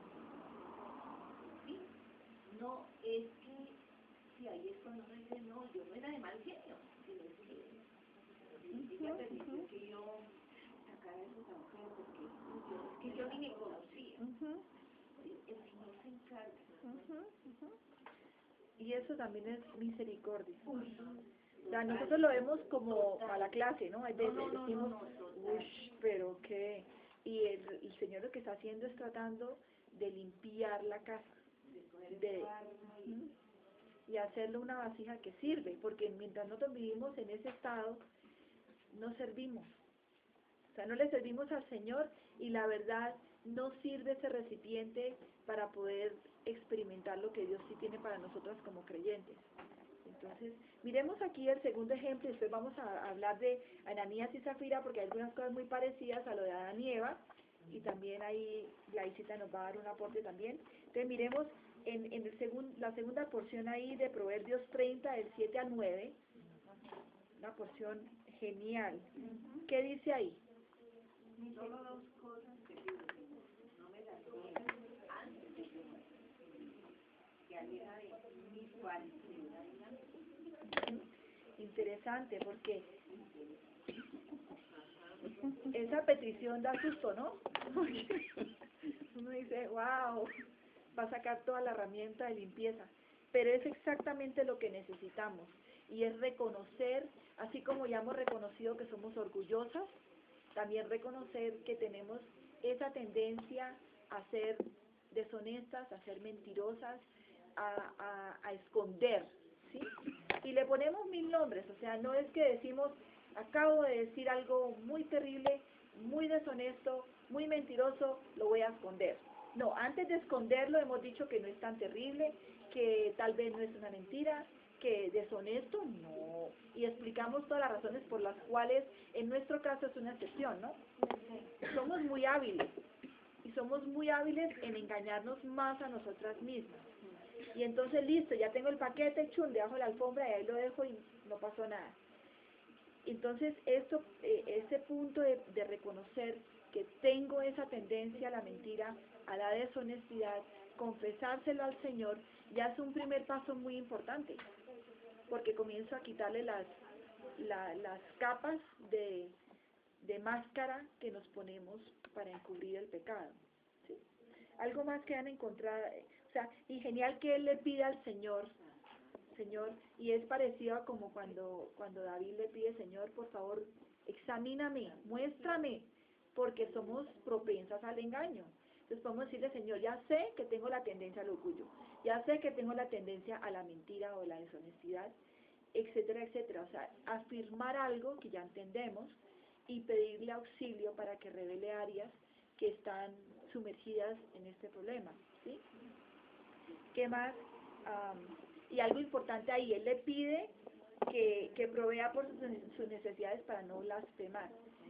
[SPEAKER 3] sí, no es que, si ahí es cuando uno dice, no, yo no era de mal genio, sino que ella permitió que yo sacara eso tan feo, porque yo, es que yo ni me conocía. Sí, el Señor se encarga.
[SPEAKER 1] Y eso también es misericordia. O sea, nosotros lo vemos como a la clase, ¿no? Hay veces decimos, uff, pero qué. Y el, el Señor lo que está haciendo es tratando de limpiar la casa, de, ¿sí? y hacerlo una vasija que sirve, porque mientras nosotros vivimos en ese estado, no servimos. O sea, no le servimos al Señor y la verdad no sirve ese recipiente para poder experimentar lo que Dios sí tiene para nosotras como creyentes. Entonces, miremos aquí el segundo ejemplo y después vamos a hablar de Ananías y Zafira porque hay algunas cosas muy parecidas a lo de Adán y Eva y también ahí Glaicita nos va a dar un aporte también. Entonces, miremos en, en el segun, la segunda porción ahí de Proverbios treinta, del siete al nueve, una porción genial. ¿Qué dice ahí?
[SPEAKER 3] Solo dos cosas que pido, Señor, no me las niegues antes de que muera, que aleja de mis cualidades.
[SPEAKER 1] Interesante, porque esa petición da susto, ¿no? Uno dice, wow, va a sacar toda la herramienta de limpieza, pero es exactamente lo que necesitamos, y es reconocer, así como ya hemos reconocido que somos orgullosas, también reconocer que tenemos esa tendencia a ser deshonestas, a ser mentirosas, a, a, a esconder, ¿sí? Y le ponemos mil nombres, o sea, no es que decimos, acabo de decir algo muy terrible, muy deshonesto, muy mentiroso, lo voy a esconder. No, antes de esconderlo hemos dicho que no es tan terrible, que tal vez no es una mentira, que deshonesto, no. Y explicamos todas las razones por las cuales en nuestro caso es una excepción, ¿no? Somos muy hábiles, y somos muy hábiles en engañarnos más a nosotras mismas. Y entonces, listo, ya tengo el paquete, chum, debajo de la alfombra y ahí lo dejo y no pasó nada. Entonces, esto, eh, ese punto de, de reconocer que tengo esa tendencia a la mentira, a la deshonestidad, confesárselo al Señor, ya es un primer paso muy importante, porque comienzo a quitarle las, la, las capas de, de máscara que nos ponemos para encubrir el pecado, ¿sí? Algo más que van a encontrar, o sea, y genial que él le pida al Señor, Señor, y es parecido a como cuando, cuando David le pide, Señor, por favor, examíname, muéstrame, porque somos propensas al engaño. Entonces podemos decirle, Señor, ya sé que tengo la tendencia al orgullo, ya sé que tengo la tendencia a la mentira o la deshonestidad, etcétera, etcétera. O sea, afirmar algo que ya entendemos y pedirle auxilio para que revele áreas que están sumergidas en este problema, ¿sí? ¿Qué más? Um, y algo importante ahí, él le pide que, que provea por sus, sus necesidades para no blasfemar.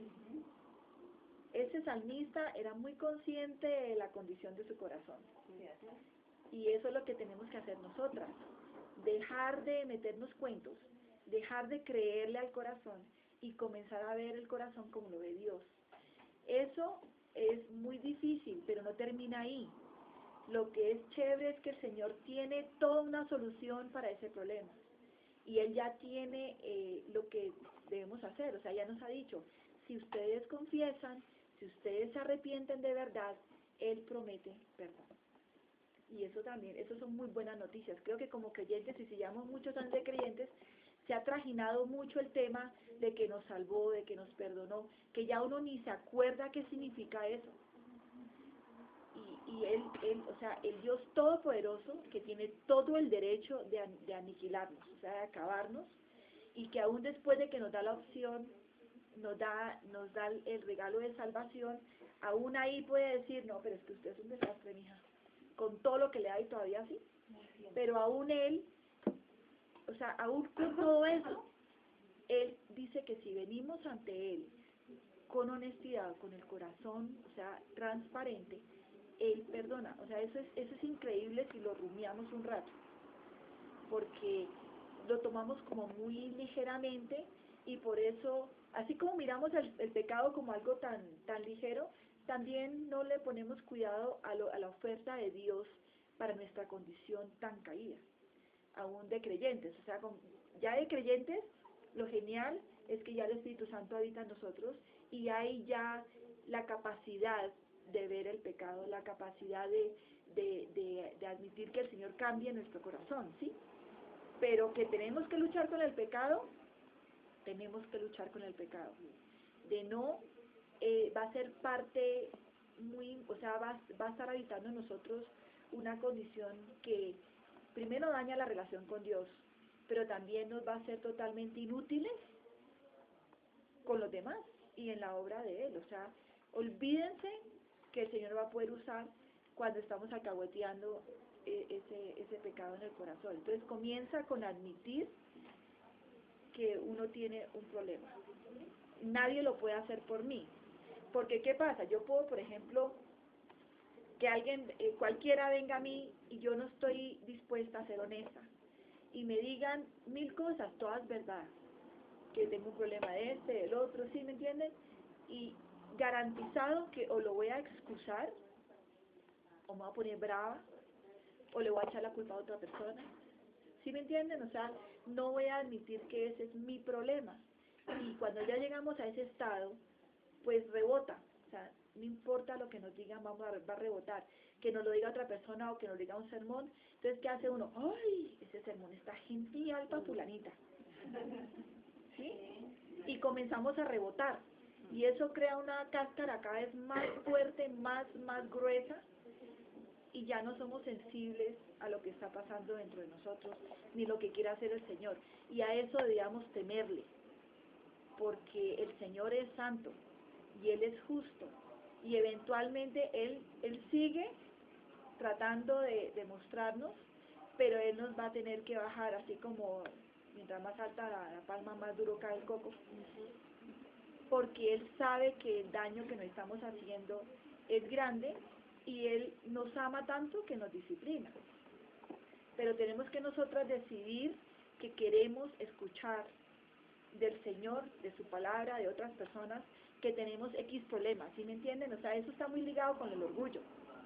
[SPEAKER 1] Ese salmista era muy consciente de la condición de su corazón. Y eso es lo que tenemos que hacer nosotras. Dejar de meternos cuentos, dejar de creerle al corazón y comenzar a ver el corazón como lo ve Dios. Eso es muy difícil, pero no termina ahí. Lo que es chévere es que el Señor tiene toda una solución para ese problema. Y Él ya tiene eh, lo que debemos hacer. O sea, ya nos ha dicho, si ustedes confiesan, si ustedes se arrepienten de verdad, Él promete perdón. Y eso también, eso son muy buenas noticias. Creo que como creyentes, y si llevamos muchos años de creyentes, se ha trajinado mucho el tema de que nos salvó, de que nos perdonó, que ya uno ni se acuerda qué significa eso. Y, y él, él, o sea, el Dios Todopoderoso, que tiene todo el derecho de, de aniquilarnos, o sea, de acabarnos, y que aún después de que nos da la opción, nos da, nos da el regalo de salvación, aún ahí puede decir, no, pero es que usted es un desastre, mija, con todo lo que le da y todavía sí, pero aún Él, o sea, aún con todo eso, Él dice que si venimos ante Él con honestidad, con el corazón, o sea, transparente, Él perdona. O sea, eso es, eso es increíble si lo rumiamos un rato, porque lo tomamos como muy ligeramente y por eso, así como miramos el, el pecado como algo tan, tan ligero, también no le ponemos cuidado a, lo, a la oferta de Dios para nuestra condición tan caída, aún de creyentes. O sea, con, ya de creyentes, lo genial es que ya el Espíritu Santo habita en nosotros y hay ya la capacidad de ver el pecado, la capacidad de, de, de, de admitir que el Señor cambie nuestro corazón, ¿sí? Pero que tenemos que luchar con el pecado, tenemos que luchar con el pecado. De no, eh, va a ser parte muy, o sea, va, va a estar habitando en nosotros una condición que primero daña la relación con Dios, pero también nos va a hacer totalmente inútiles con los demás y en la obra de Él. O sea, olvídense que el Señor va a poder usar cuando estamos alcahueteando eh, ese, ese pecado en el corazón. Entonces comienza con admitir que uno tiene un problema. Nadie lo puede hacer por mí. Porque ¿qué pasa? Yo puedo, por ejemplo, que alguien, eh, cualquiera venga a mí y yo no estoy dispuesta a ser honesta y me digan mil cosas, todas verdad, que tengo un problema de este, del otro, ¿sí me entienden? Y garantizado que o lo voy a excusar, o me voy a poner brava, o le voy a echar la culpa a otra persona, ¿sí me entienden? O sea, no voy a admitir que ese es mi problema. Y cuando ya llegamos a ese estado, pues rebota, o sea, no importa lo que nos digan, vamos a, va a rebotar, que nos lo diga otra persona o que nos diga un sermón. Entonces, ¿qué hace uno? ¡Ay! Ese sermón está genial para fulanita, ¿sí? Y comenzamos a rebotar, y eso crea una cáscara cada vez más fuerte, más, más gruesa, y ya no somos sensibles a lo que está pasando dentro de nosotros, ni lo que quiere hacer el Señor, y a eso debíamos temerle, porque el Señor es santo, y Él es justo, y eventualmente Él, Él sigue tratando de, de mostrarnos, pero Él nos va a tener que bajar, así como mientras más alta la, la palma, más duro cae el coco, porque Él sabe que el daño que nos estamos haciendo es grande, y Él nos ama tanto que nos disciplina. Pero tenemos que nosotras decidir que queremos escuchar del Señor, de su palabra, de otras personas, que tenemos X problemas, ¿sí me entienden? O sea, eso está muy ligado con el orgullo.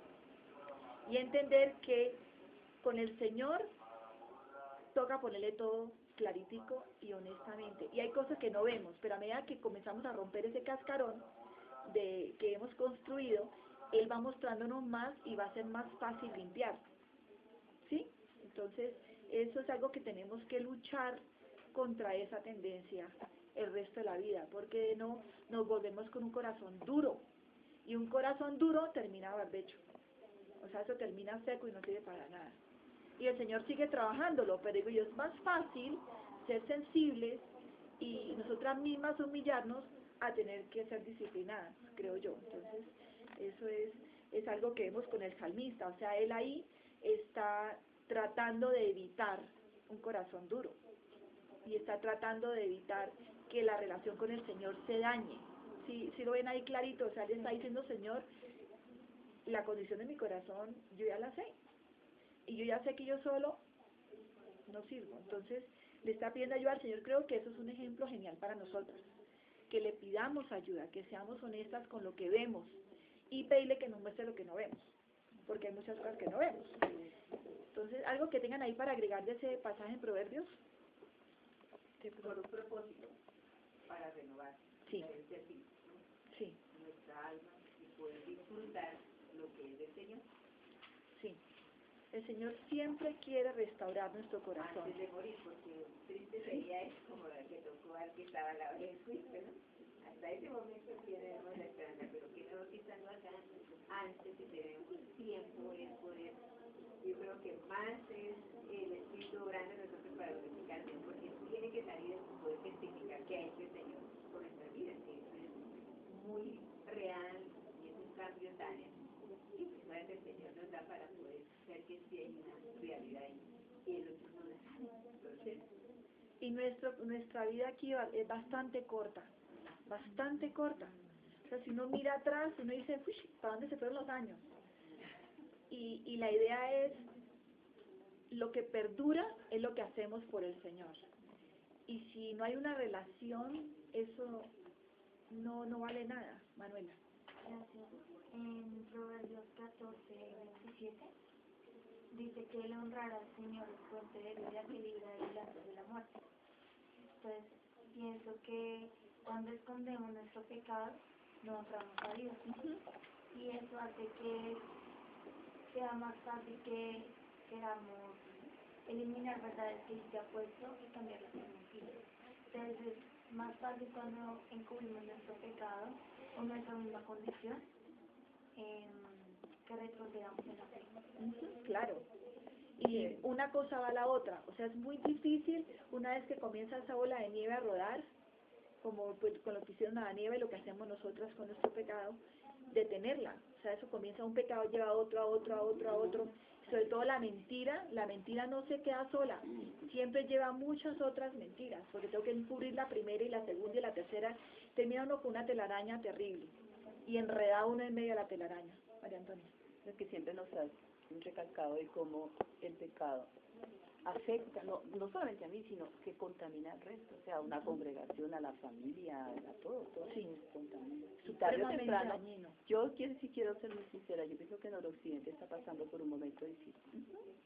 [SPEAKER 1] Y entender que con el Señor toca ponerle todo claritico y honestamente. Y hay cosas que no vemos, pero a medida que comenzamos a romper ese cascarón de, que hemos construido, Él va mostrándonos más y va a ser más fácil limpiar, ¿sí? Entonces, eso es algo que tenemos que luchar contra esa tendencia el resto de la vida, porque no nos volvemos con un corazón duro, y un corazón duro termina barbecho, o sea, eso termina seco y no sirve para nada. Y el Señor sigue trabajándolo, pero digo yo, es más fácil ser sensibles y nosotras mismas humillarnos a tener que ser disciplinadas, creo yo. Entonces, eso es, es algo que vemos con el salmista, o sea, él ahí está tratando de evitar un corazón duro, y está tratando de evitar que la relación con el Señor se dañe. Si, si lo ven ahí clarito, o sea, él está diciendo, Señor, la condición de mi corazón, yo ya la sé, y yo ya sé que yo solo no sirvo. Entonces, le está pidiendo ayuda al Señor. Creo que eso es un ejemplo genial para nosotras, que le pidamos ayuda, que seamos honestas con lo que vemos, y pedirle que nos muestre lo que no vemos, porque hay muchas cosas que no vemos. Entonces, algo que tengan ahí para agregar de ese pasaje en Proverbios.
[SPEAKER 5] Por un propósito, para renovar
[SPEAKER 1] Sí.
[SPEAKER 5] la servicio,
[SPEAKER 1] Sí,
[SPEAKER 5] nuestra alma, y poder disfrutar lo que es del Señor.
[SPEAKER 1] sí. El Señor siempre quiere restaurar nuestro corazón.
[SPEAKER 5] Antes de morir, porque triste sería es como la que tocó al que estaba al lado del juicio, ¿no? Hasta ese momento tenemos la esperanza, pero que no quitando acá, antes que tenemos tiempo es poder, yo creo que más es el Espíritu obrando en nosotros para glorificarse, porque tiene que salir de poder testificar que ha hecho el Señor por nuestra vida, que eso es muy real y es un cambio tan y precisamente el Señor nos da para poder ver que sí hay una realidad ahí y el otro no la sabe. Entonces,
[SPEAKER 1] Y nuestro, nuestra vida aquí va- es bastante corta, bastante corta. O sea, si uno mira atrás, uno dice, uy, ¿para dónde se fueron los años? Y, y la idea es, lo que perdura es lo que hacemos por el Señor. Y si no hay una relación, eso no, no vale nada, Manuela.
[SPEAKER 2] Gracias. En Proverbios catorce, veintisiete, dice que él honrará al Señor, el fuente de vida que libra del lazo de la muerte. Entonces, pienso que cuando escondemos nuestro pecado, no honramos a Dios. Y eso hace que sea más fácil que queramos eliminar verdades que Dios ya ha puesto y cambiarlas por mentiras. Entonces, es más fácil cuando encubrimos nuestro pecado o nuestra misma condición, eh, que retrocedamos en la fe.
[SPEAKER 1] Ujú, claro. Y una cosa va a la otra. O sea, es muy difícil una vez que comienza esa bola de nieve a rodar, como pues, con lo que hicieron a Nieve, lo que hacemos nosotras con nuestro pecado, detenerla. O sea, eso comienza, un pecado lleva a otro, a otro, a otro, a otro. Sobre todo la mentira, la mentira no se queda sola, siempre lleva muchas otras mentiras, porque tengo que encubrir la primera y la segunda y la tercera, termina uno con una telaraña terrible, y enreda uno en medio de la telaraña. María Antonia.
[SPEAKER 6] Lo que siempre nos has recalcado de cómo el pecado afecta, no, no solamente a mí, sino que contamina al resto, o sea, a una congregación, a la familia, a todo, todo
[SPEAKER 1] Sí.
[SPEAKER 6] se contamina. Y tarde o
[SPEAKER 1] Supremamente
[SPEAKER 6] temprano,
[SPEAKER 1] dañino.
[SPEAKER 6] yo quiero, sí quiero ser muy sincera, yo pienso que en el occidente está pasando por un momento difícil.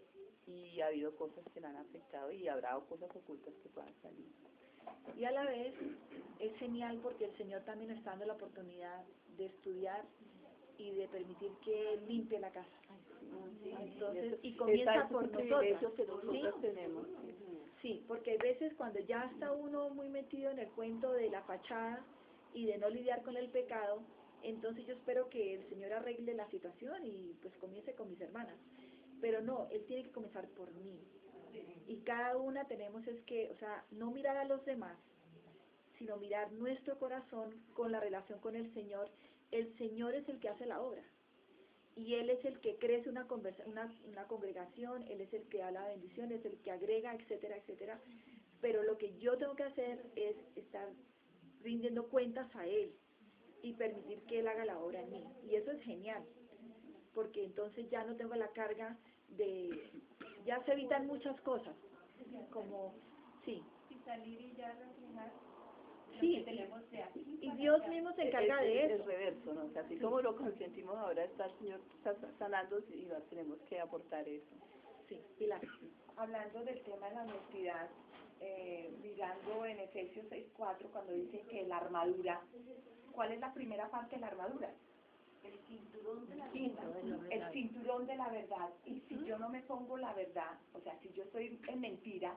[SPEAKER 6] Y ha habido cosas que la han afectado y habrá cosas ocultas que puedan salir.
[SPEAKER 1] Y a la vez es genial porque el Señor también nos está dando la oportunidad de estudiar y de permitir que Él limpie la casa. Entonces, y comienza por nosotros.
[SPEAKER 6] Que nosotros
[SPEAKER 1] ¿Sí?
[SPEAKER 6] tenemos.
[SPEAKER 1] Sí, porque a veces cuando ya está uno muy metido en el cuento de la fachada y de no lidiar con el pecado, entonces yo espero que el Señor arregle la situación y pues comience con mis hermanas. Pero no, Él tiene que comenzar por mí. Y cada una tenemos es que, o sea, no mirar a los demás, sino mirar nuestro corazón con la relación con el Señor. El Señor es el que hace la obra. Y Él es el que crece una, conversa, una, una congregación, Él es el que da la bendición, es el que agrega, etcétera, etcétera. Pero lo que yo tengo que hacer es estar rindiendo cuentas a Él y permitir que Él haga la obra en mí. Y eso es genial, porque entonces ya no tengo la carga de... ya se evitan muchas cosas, como... sí.
[SPEAKER 5] Y salir y ya reflejar lo
[SPEAKER 1] Sí,
[SPEAKER 5] que tenemos de aquí.
[SPEAKER 1] y Dios mismo se encarga
[SPEAKER 6] es,
[SPEAKER 1] de
[SPEAKER 6] es,
[SPEAKER 1] eso.
[SPEAKER 6] es reverso, ¿no? O sea, así como lo consentimos ahora, está el Señor está sanando y va- tenemos que aportar eso.
[SPEAKER 1] Sí, Pilar.
[SPEAKER 5] Hablando del tema de la honestidad, eh, mirando en Efesios seis cuatro, cuando dice que la armadura, ¿cuál es la primera parte de la armadura?
[SPEAKER 3] El cinturón de la
[SPEAKER 5] Sí,
[SPEAKER 3] verdad.
[SPEAKER 5] el cinturón de la verdad. Y si yo no me pongo la verdad, o sea, si yo estoy en mentira,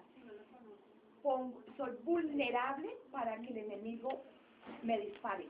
[SPEAKER 5] pongo, soy vulnerable para que el enemigo me dispare.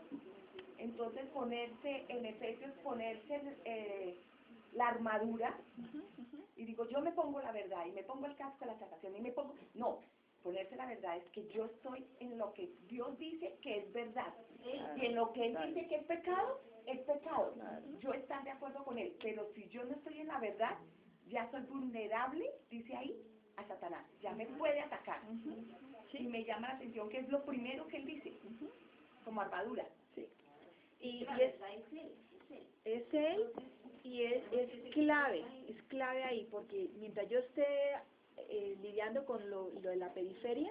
[SPEAKER 5] Entonces ponerse, en Efesios, ponerse eh, la armadura, y digo, yo me pongo la verdad, y me pongo el casco de la salvación, y me pongo, no, ponerse la verdad es que yo estoy en lo que Dios dice que es verdad,
[SPEAKER 6] Claro,
[SPEAKER 5] y en lo que Él
[SPEAKER 6] claro.
[SPEAKER 5] dice que es pecado, es pecado.
[SPEAKER 6] Claro.
[SPEAKER 5] Yo estar de acuerdo con Él, pero si yo no estoy en la verdad, ya soy vulnerable, dice ahí, a Satanás, ya me puede atacar. Y me llama la atención que es lo primero que Él dice, como armadura.
[SPEAKER 1] Sí. Y,
[SPEAKER 3] La
[SPEAKER 1] y es,
[SPEAKER 3] verdad es Él, es Él.
[SPEAKER 1] es Él, y es, es clave, es clave ahí, porque mientras yo esté eh, lidiando con lo, lo de la periferia,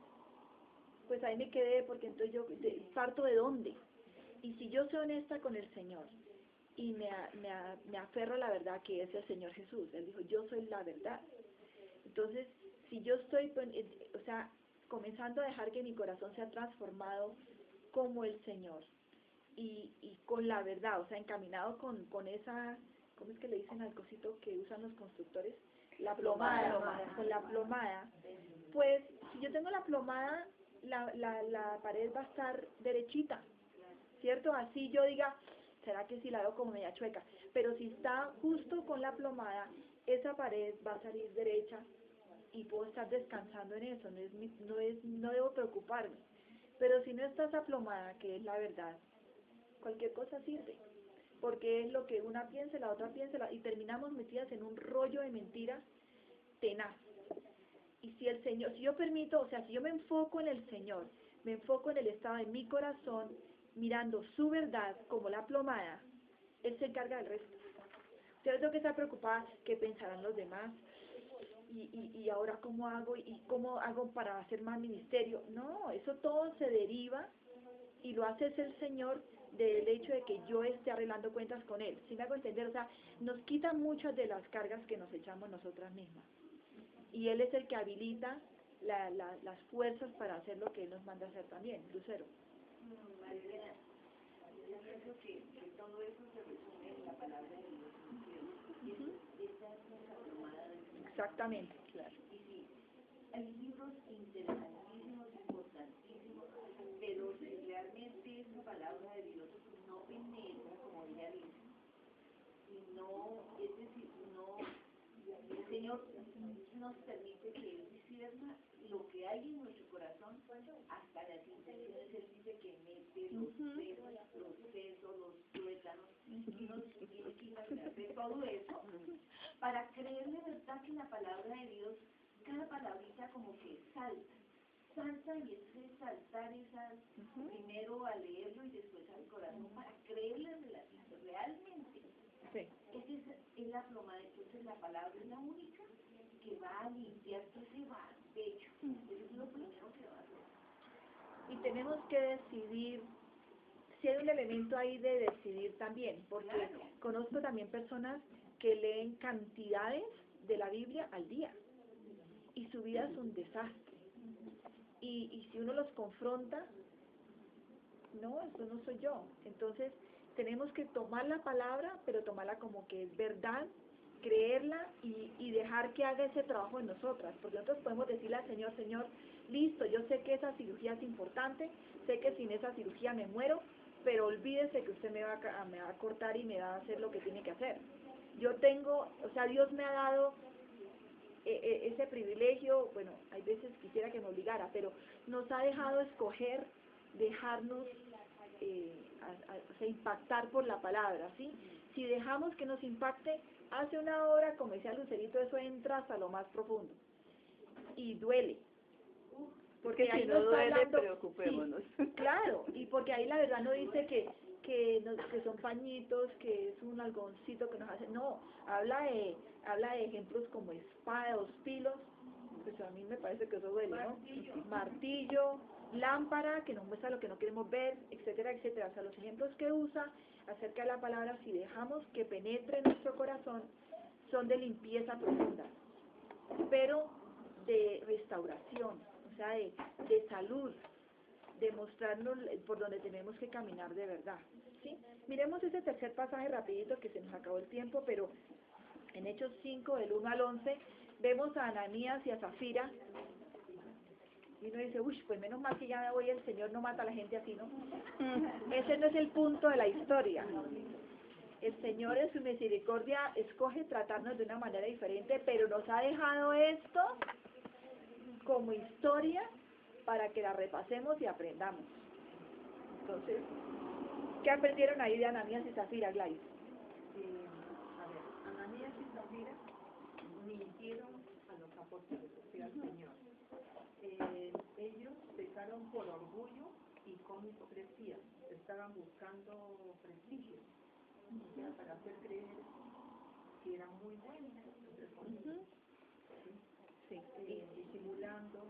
[SPEAKER 1] pues ahí me quedé, porque entonces yo de- parto de dónde. Y si yo soy honesta con el Señor, y me, a- me, a- me aferro a la verdad que es el Señor Jesús, Él dijo, yo soy la verdad. Entonces, si yo estoy, pues, eh, o sea, comenzando a dejar que mi corazón sea transformado como el Señor, y, y con la verdad, o sea, encaminado con, con esa, ¿cómo es que le dicen al cosito que usan los constructores? La plomada,
[SPEAKER 5] Plomada.
[SPEAKER 1] con la plomada. Pues, si yo tengo la plomada, la, la, la pared va a estar derechita, ¿cierto? Así yo diga, ¿será que si la veo como media chueca? Pero si está justo con la plomada, esa pared va a salir derecha y puedo estar descansando en eso, no es, mi- no es, no debo preocuparme. Pero si no está esa plomada, que es la verdad, cualquier cosa sirve, porque es lo que una piensa, la otra piensa, la- y terminamos metidas en un rollo de mentiras tenaz. Y si el Señor, si yo permito, o sea, si yo me enfoco en el Señor, me enfoco en el estado de mi corazón, mirando su verdad como la plomada, Él se encarga del resto. Yo no tengo que estar preocupada qué pensarán los demás, y, y, y ahora cómo hago, y cómo hago para hacer más ministerio. No, eso todo se deriva, y lo hace el Señor del hecho de que yo esté arreglando cuentas con Él. ¿Sí me hago entender? O sea, nos quita muchas de las cargas que nos echamos nosotras mismas. Y Él es el que habilita la, la, las fuerzas para hacer lo que Él nos manda hacer también. Lucero.
[SPEAKER 3] Mm, María, yo pienso que, que todo eso se resume en la palabra de Dios, ¿no es cierto? Y esa es nuestra plomada del Señor.
[SPEAKER 1] Exactamente, claro.
[SPEAKER 3] Y sí, hay libros interesantísimos, importantísimos, pero si realmente esa palabra de Dios no penetra, como ella dice, y no, es decir, no, el Señor nos permite que Él discierna lo que hay en nuestro corazón, hasta las intenciones. Él dice que mete los sesos, los sesos, los tuétanos, y nos tiene que imaginar de todo eso, para creerle verdad que la palabra de Dios, cada palabrita como que salta, salta, y ese saltar es al, primero a leerlo y después al corazón, para creerle realmente.
[SPEAKER 1] Sí.
[SPEAKER 3] Esa es, es la plomada. Entonces la palabra es la única que va a limpiar todo ese barbecho. Eso es lo primero que va a hacer.
[SPEAKER 1] Y tenemos que decidir, si hay un elemento ahí de decidir también, porque
[SPEAKER 3] Claro.
[SPEAKER 1] conozco también personas que leen cantidades de la Biblia al día, y su vida es un desastre. Y, y si uno los confronta, no, eso no soy yo. Entonces, tenemos que tomar la palabra, pero tomarla como que es verdad, creerla y, y dejar que haga ese trabajo en nosotras, porque nosotros podemos decirle al Señor, Señor, listo, yo sé que esa cirugía es importante, sé que sin esa cirugía me muero, pero olvídese que usted me va a, me va a cortar y me va a hacer lo que tiene que hacer. Yo tengo, o sea, Dios me ha dado eh, eh, ese privilegio, bueno, hay veces quisiera que me obligara, pero nos ha dejado escoger, dejarnos eh, a, a, o sea, impactar por la palabra, ¿sí? Si dejamos que nos impacte, hace una hora, como decía Lucerito, eso entra hasta lo más profundo y duele, porque
[SPEAKER 6] Que
[SPEAKER 1] ahí
[SPEAKER 6] si
[SPEAKER 1] no
[SPEAKER 6] no
[SPEAKER 1] está
[SPEAKER 6] duele,
[SPEAKER 1] hablando,
[SPEAKER 6] preocupémonos.
[SPEAKER 1] sí, claro, y porque ahí la verdad no dice que que, nos, que son pañitos, que es un algoncito que nos hace, no, habla de habla de ejemplos como espada, dos filos, pues a mí me parece que eso duele, ¿no?
[SPEAKER 3] Martillo.
[SPEAKER 1] Martillo, lámpara, que nos muestra lo que no queremos ver, etcétera, etcétera. O sea, los ejemplos que usa acerca de la palabra, si dejamos que penetre en nuestro corazón, son de limpieza profunda, pero de restauración, o sea, de, de salud, de mostrarnos por donde tenemos que caminar de verdad, ¿sí? Miremos ese tercer pasaje rapidito, que se nos acabó el tiempo, pero en Hechos cinco, del uno al once, vemos a Ananías y a Zafira, y uno dice, uy, pues menos mal que ya me voy, el Señor no mata a la gente así, ¿no? Ese no es el punto de la historia. El Señor en su misericordia escoge tratarnos de una manera diferente, pero nos ha dejado esto como historia para que la repasemos y aprendamos. Entonces, ¿qué aprendieron ahí de Ananías y Zafira, Gladys?
[SPEAKER 4] Eh, a ver, Ananías y Zafira mintieron a los apóstoles, o sea, al Señor. Eh, ellos pecaron por orgullo y con hipocresía. Estaban buscando prestigio, o sea, para hacer creer que eran muy buenos, entre comillas, ¿sí?
[SPEAKER 1] Sí.
[SPEAKER 4] Eh, disimulando,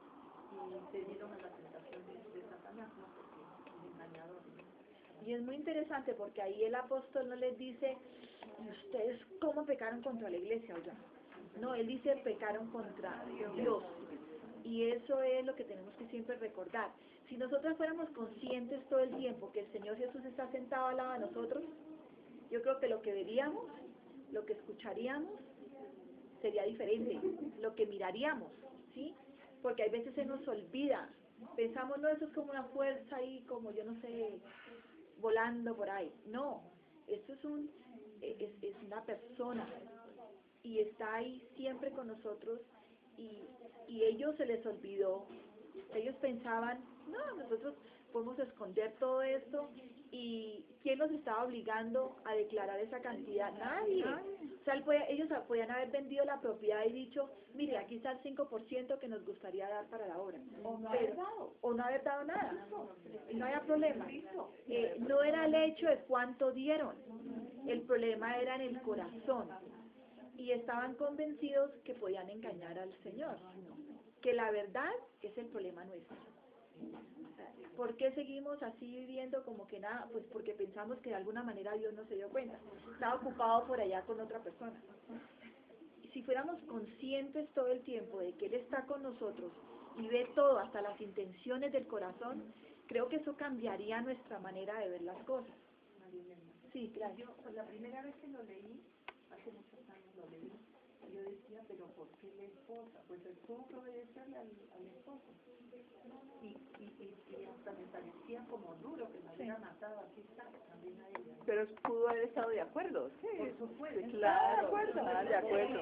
[SPEAKER 4] y se dieron a la tentación de, de Satanás, ¿no? Porque el engañador, ¿no?
[SPEAKER 1] Y es muy interesante porque ahí el apóstol no les dice, ¿y ustedes cómo pecaron contra la iglesia? Oiga, no, él dice, pecaron contra Dios. Y eso es lo que tenemos que siempre recordar. Si nosotros fuéramos conscientes todo el tiempo que el Señor Jesús está sentado al lado de nosotros, yo creo que lo que veríamos, lo que escucharíamos, sería diferente, lo que miraríamos, ¿sí? Porque hay veces se nos olvida, pensamos, no, eso es como una fuerza ahí, como yo no sé, volando por ahí. No, eso es, un, es, es una persona, y está ahí siempre con nosotros, y, y ellos se les olvidó, ellos pensaban, no, nosotros podemos esconder todo esto, y ¿quién ¿quién nos estaba obligando a declarar esa cantidad? Nadie. O sea, él podía- ellos podían haber vendido la propiedad y dicho, mire, aquí está el cinco por ciento que nos gustaría dar para la obra.
[SPEAKER 5] O no
[SPEAKER 1] Pero-
[SPEAKER 5] haber dado.
[SPEAKER 1] o no haber dado nada. Y no había problema. Eh, no era el hecho de cuánto dieron. El problema era en el corazón. Y estaban convencidos que podían engañar al Señor. Que la verdad es el problema nuestro. ¿Por qué seguimos así viviendo como que nada? Pues porque pensamos que de alguna manera Dios no se dio cuenta. Estaba ocupado por allá con otra persona. Si fuéramos conscientes todo el tiempo de que Él está con nosotros y ve todo, hasta las intenciones del corazón, creo que eso cambiaría nuestra manera de ver las cosas. Sí, claro.
[SPEAKER 4] Yo, pues, la primera vez que lo leí, hace muchos años lo leí, yo decía, pero ¿por qué la esposa? Pues el tuvo que obedecerle al, al esposo. Y, y, y, y hasta me parecía como duro que me hubiera matado, aquí está, también a ella.
[SPEAKER 6] Pero pudo haber estado de acuerdo. Sí,
[SPEAKER 4] Por supuesto.
[SPEAKER 6] sí, claro,
[SPEAKER 1] de acuerdo.
[SPEAKER 6] ah, de acuerdo.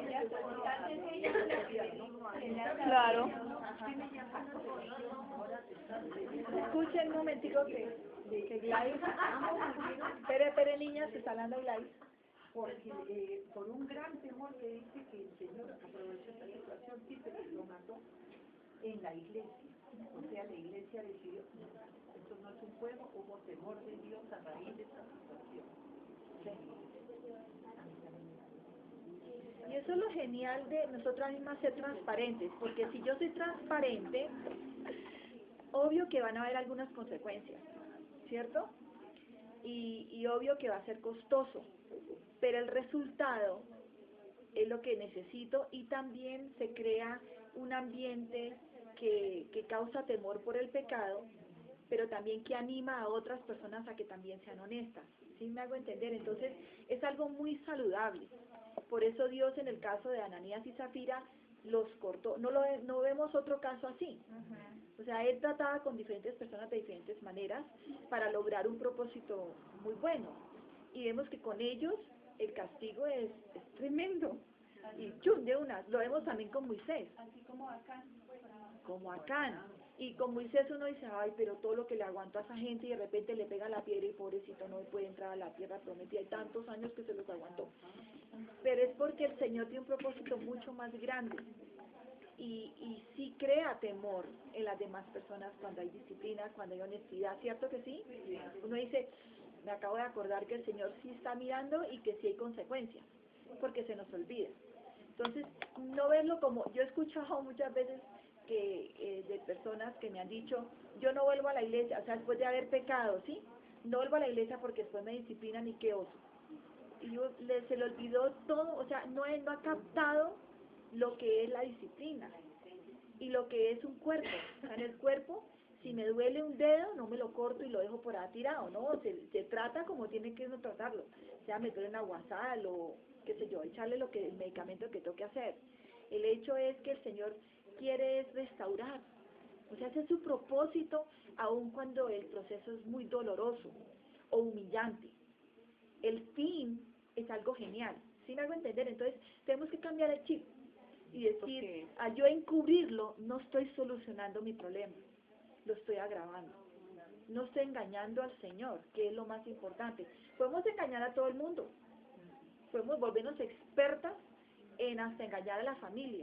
[SPEAKER 6] Claro.
[SPEAKER 1] Escuchen un momentico que, que Gladys... Espere, espere, niñas, se está hablando Gladys.
[SPEAKER 4] Porque eh, por un gran temor que dice que el Señor aprovechó esta situación, sí, pero lo mató en la iglesia. O sea, la iglesia decidió, no, esto no es un juego, hubo temor de Dios a raíz de esta situación.
[SPEAKER 1] Y eso es lo genial de nosotras mismas ser transparentes, porque si yo soy transparente, obvio que van a haber algunas consecuencias, ¿cierto? Y, y obvio que va a ser costoso, pero el resultado es lo que necesito y también se crea un ambiente que, que causa temor por el pecado, pero también que anima a otras personas a que también sean honestas. ¿Sí me hago entender? Entonces es algo muy saludable. Por eso Dios en el caso de Ananías y Zafira los cortó. No, lo, no vemos otro caso así. O sea, él trataba con diferentes personas de diferentes maneras para lograr un propósito muy bueno. Y vemos que con ellos el castigo es, es tremendo. Y chum, de una. Lo vemos también con Moisés.
[SPEAKER 2] Así como acá.
[SPEAKER 1] Como Acán. Y con Moisés uno dice, ay, pero todo lo que le aguantó a esa gente y de repente le pega la piedra y pobrecito no puede entrar a la tierra prometida. Hay tantos años que se los aguantó. Pero es porque el Señor tiene un propósito mucho más grande. Y, y sí crea temor en las demás personas cuando hay disciplina, cuando hay honestidad, ¿cierto que sí? Uno dice, me acabo de acordar que el Señor sí está mirando y que sí hay consecuencias, porque se nos olvida. Entonces, no verlo como, yo he escuchado muchas veces que eh, de personas que me han dicho, yo no vuelvo a la iglesia, o sea, después de haber pecado, ¿sí? No vuelvo a la iglesia porque después me disciplinan y qué oso. Y yo, le, se le olvidó todo, o sea, no, no ha captado lo que es la disciplina y lo que es un cuerpo. O sea, en el cuerpo, si me duele un dedo, no me lo corto y lo dejo por ahí tirado, ¿no? Se, se trata como tiene que uno tratarlo, o sea, meterle una guasal o qué sé yo, echarle lo que, el medicamento que toque hacer. El hecho es que el Señor quiere es restaurar, o sea, ese es su propósito, aun cuando el proceso es muy doloroso o humillante. El fin es algo genial, ¿sí me hago entender? Entonces, tenemos que cambiar el chip y decir,
[SPEAKER 6] Porque-
[SPEAKER 1] al yo encubrirlo, no estoy solucionando mi problema, lo estoy agravando. No estoy engañando al Señor, que es lo más importante. Podemos engañar a todo el mundo, podemos volvernos expertas en hasta engañar a la familia,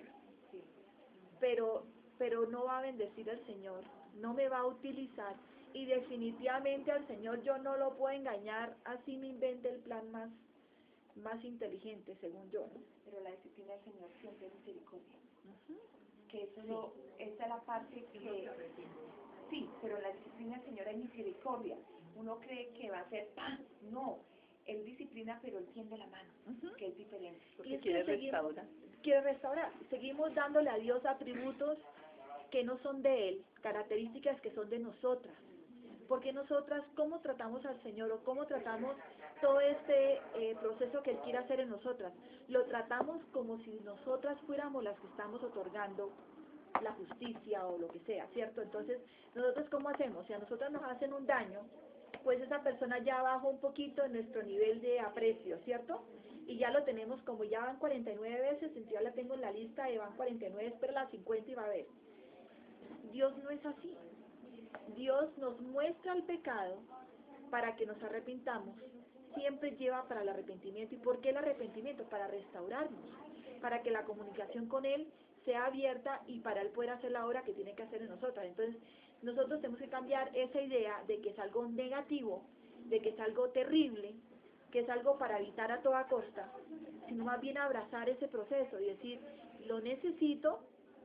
[SPEAKER 1] pero, pero no va a bendecir al Señor, no me va a utilizar, y definitivamente al Señor yo no lo puedo engañar, así me invente el plan más, más inteligente, según yo, ¿no?
[SPEAKER 5] Pero la disciplina del Señor siempre es misericordia. Que eso lo, esa es la parte que... Sí, pero la disciplina del Señor es misericordia. Uno cree que va a ser ¡pam! No, Él disciplina, pero Él tiende la mano,
[SPEAKER 1] Ujú.
[SPEAKER 5] que es diferente.
[SPEAKER 6] Porque
[SPEAKER 1] es que
[SPEAKER 6] quiere
[SPEAKER 1] seguimos-
[SPEAKER 6] restaurar.
[SPEAKER 1] Quiere restaurar. Seguimos dándole a Dios atributos que no son de Él, características que son de nosotras. Porque nosotras, ¿cómo tratamos al Señor o cómo tratamos todo este eh, proceso que Él quiere hacer en nosotras? Lo tratamos como si nosotras fuéramos las que estamos otorgando la justicia o lo que sea, ¿cierto? Entonces, ¿nosotros cómo hacemos? Si a nosotras nos hacen un daño, pues esa persona ya bajó un poquito en nuestro nivel de aprecio, ¿cierto? Y ya lo tenemos como ya van cuarenta y nueve veces, entonces ya la tengo en la lista de van cuarenta y nueve, espera las cincuenta y va a ver. Dios no es así. Dios nos muestra el pecado para que nos arrepintamos, siempre lleva para el arrepentimiento. ¿Y por qué el arrepentimiento? Para restaurarnos, para que la comunicación con Él sea abierta y para Él poder hacer la obra que tiene que hacer en nosotras. Entonces, nosotros tenemos que cambiar esa idea de que es algo negativo, de que es algo terrible, que es algo para evitar a toda costa, sino más bien abrazar ese proceso y decir, lo necesito,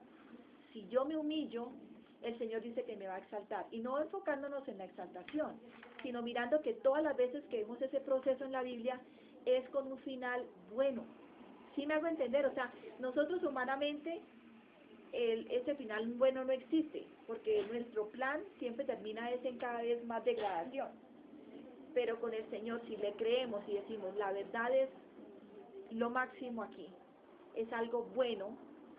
[SPEAKER 1] si yo me humillo, el Señor dice que me va a exaltar. Y no enfocándonos en la exaltación, sino mirando que todas las veces que vemos ese proceso en la Biblia es con un final bueno. ¿Sí me hago entender? O sea, nosotros humanamente, el, ese final bueno no existe, porque nuestro plan siempre termina es en cada vez más degradación. Pero con el Señor, si le creemos y decimos, la verdad es lo máximo aquí, es algo bueno,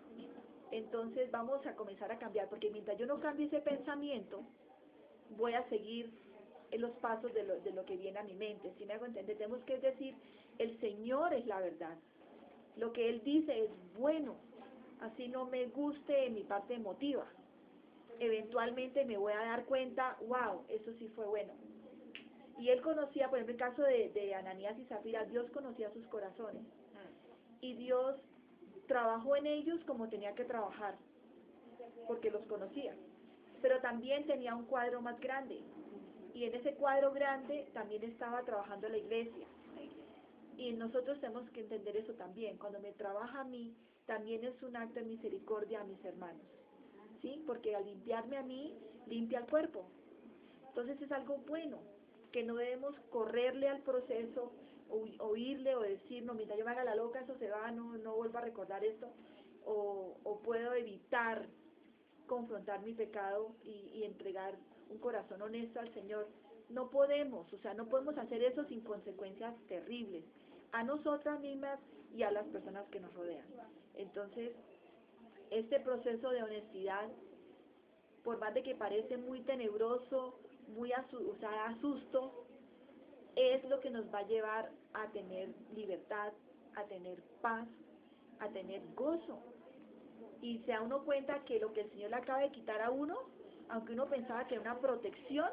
[SPEAKER 1] entonces vamos a comenzar a cambiar, porque mientras yo no cambie ese pensamiento, voy a seguir en los pasos de lo, de lo que viene a mi mente. Si me hago entender, tenemos que decir, el Señor es la verdad, lo que Él dice es bueno, así no me guste en mi parte emotiva, eventualmente me voy a dar cuenta, wow, eso sí fue bueno. Y Él conocía, por ejemplo, el caso de, de Ananías y Zafira, Dios conocía sus corazones, y Dios trabajó en ellos como tenía que trabajar, porque los conocía, pero también tenía un cuadro más grande, y en ese cuadro grande también estaba trabajando la iglesia, y nosotros tenemos que entender eso también. Cuando me trabaja a mí, también es un acto de misericordia a mis hermanos, ¿sí? Porque al limpiarme a mí, limpia el cuerpo, entonces es algo bueno, que no debemos correrle al proceso, o oírle o decir, no, mientras yo me haga la loca, eso se va, no, no vuelvo a recordar esto, o, o puedo evitar confrontar mi pecado y, y entregar un corazón honesto al Señor. No podemos, o sea, no podemos hacer eso sin consecuencias terribles, a nosotras mismas y a las personas que nos rodean. Entonces, este proceso de honestidad, por más de que parece muy tenebroso, muy asu o sea, asusto, es lo que nos va a llevar a tener libertad, a tener paz, a tener gozo. Y se da uno cuenta que lo que el Señor le acaba de quitar a uno, aunque uno pensaba que era una protección,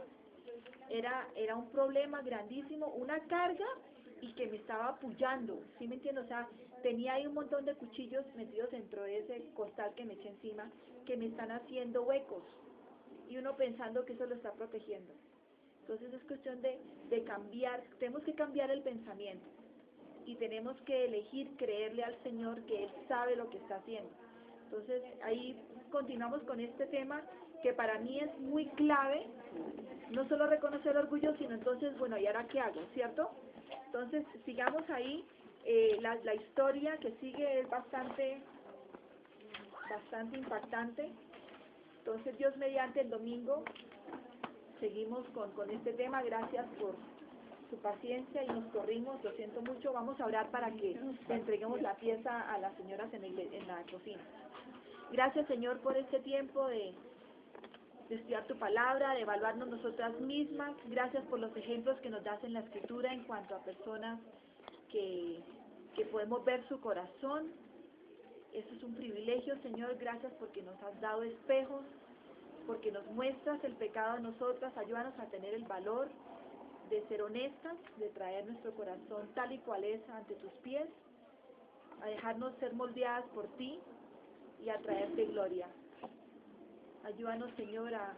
[SPEAKER 1] era, era un problema grandísimo, una carga, y que me estaba apoyando, ¿sí me entiendes? O sea, tenía ahí un montón de cuchillos metidos dentro de ese costal que me eché encima, que me están haciendo huecos, y uno pensando que eso lo está protegiendo. Entonces es cuestión de, de cambiar, tenemos que cambiar el pensamiento y tenemos que elegir creerle al Señor que Él sabe lo que está haciendo. Entonces ahí continuamos con este tema que para mí es muy clave, no solo reconocer el orgullo, sino entonces, bueno, ¿y ahora qué hago? ¿Cierto? Entonces sigamos ahí, eh, la, la historia que sigue es bastante, bastante impactante. Entonces Dios mediante el domingo seguimos con, con este tema. Gracias por su paciencia y nos corrimos, lo siento mucho. Vamos a orar para que le entreguemos la pieza a las señoras en, el, en la cocina. Gracias, Señor, por este tiempo de, de estudiar tu palabra, de evaluarnos nosotras mismas. Gracias por los ejemplos que nos das en la Escritura en cuanto a personas que, que podemos ver su corazón. Eso es un privilegio, Señor. Gracias porque nos has dado espejos, porque nos muestras el pecado de nosotras. Ayúdanos a tener el valor de ser honestas, de traer nuestro corazón tal y cual es ante tus pies, a dejarnos ser moldeadas por ti y a traerte gloria. Ayúdanos, Señor, a,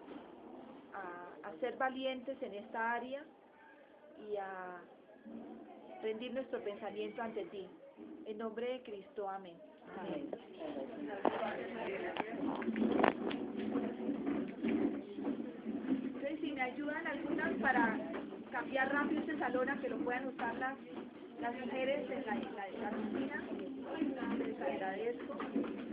[SPEAKER 1] a, a ser valientes en esta área y a rendir nuestro pensamiento ante ti. En nombre de Cristo, amén. Amén. Entonces, si me ayudan algunas para cambiar rápido este salón a que lo puedan usar las, las mujeres en la, en la, en la cocina, les agradezco.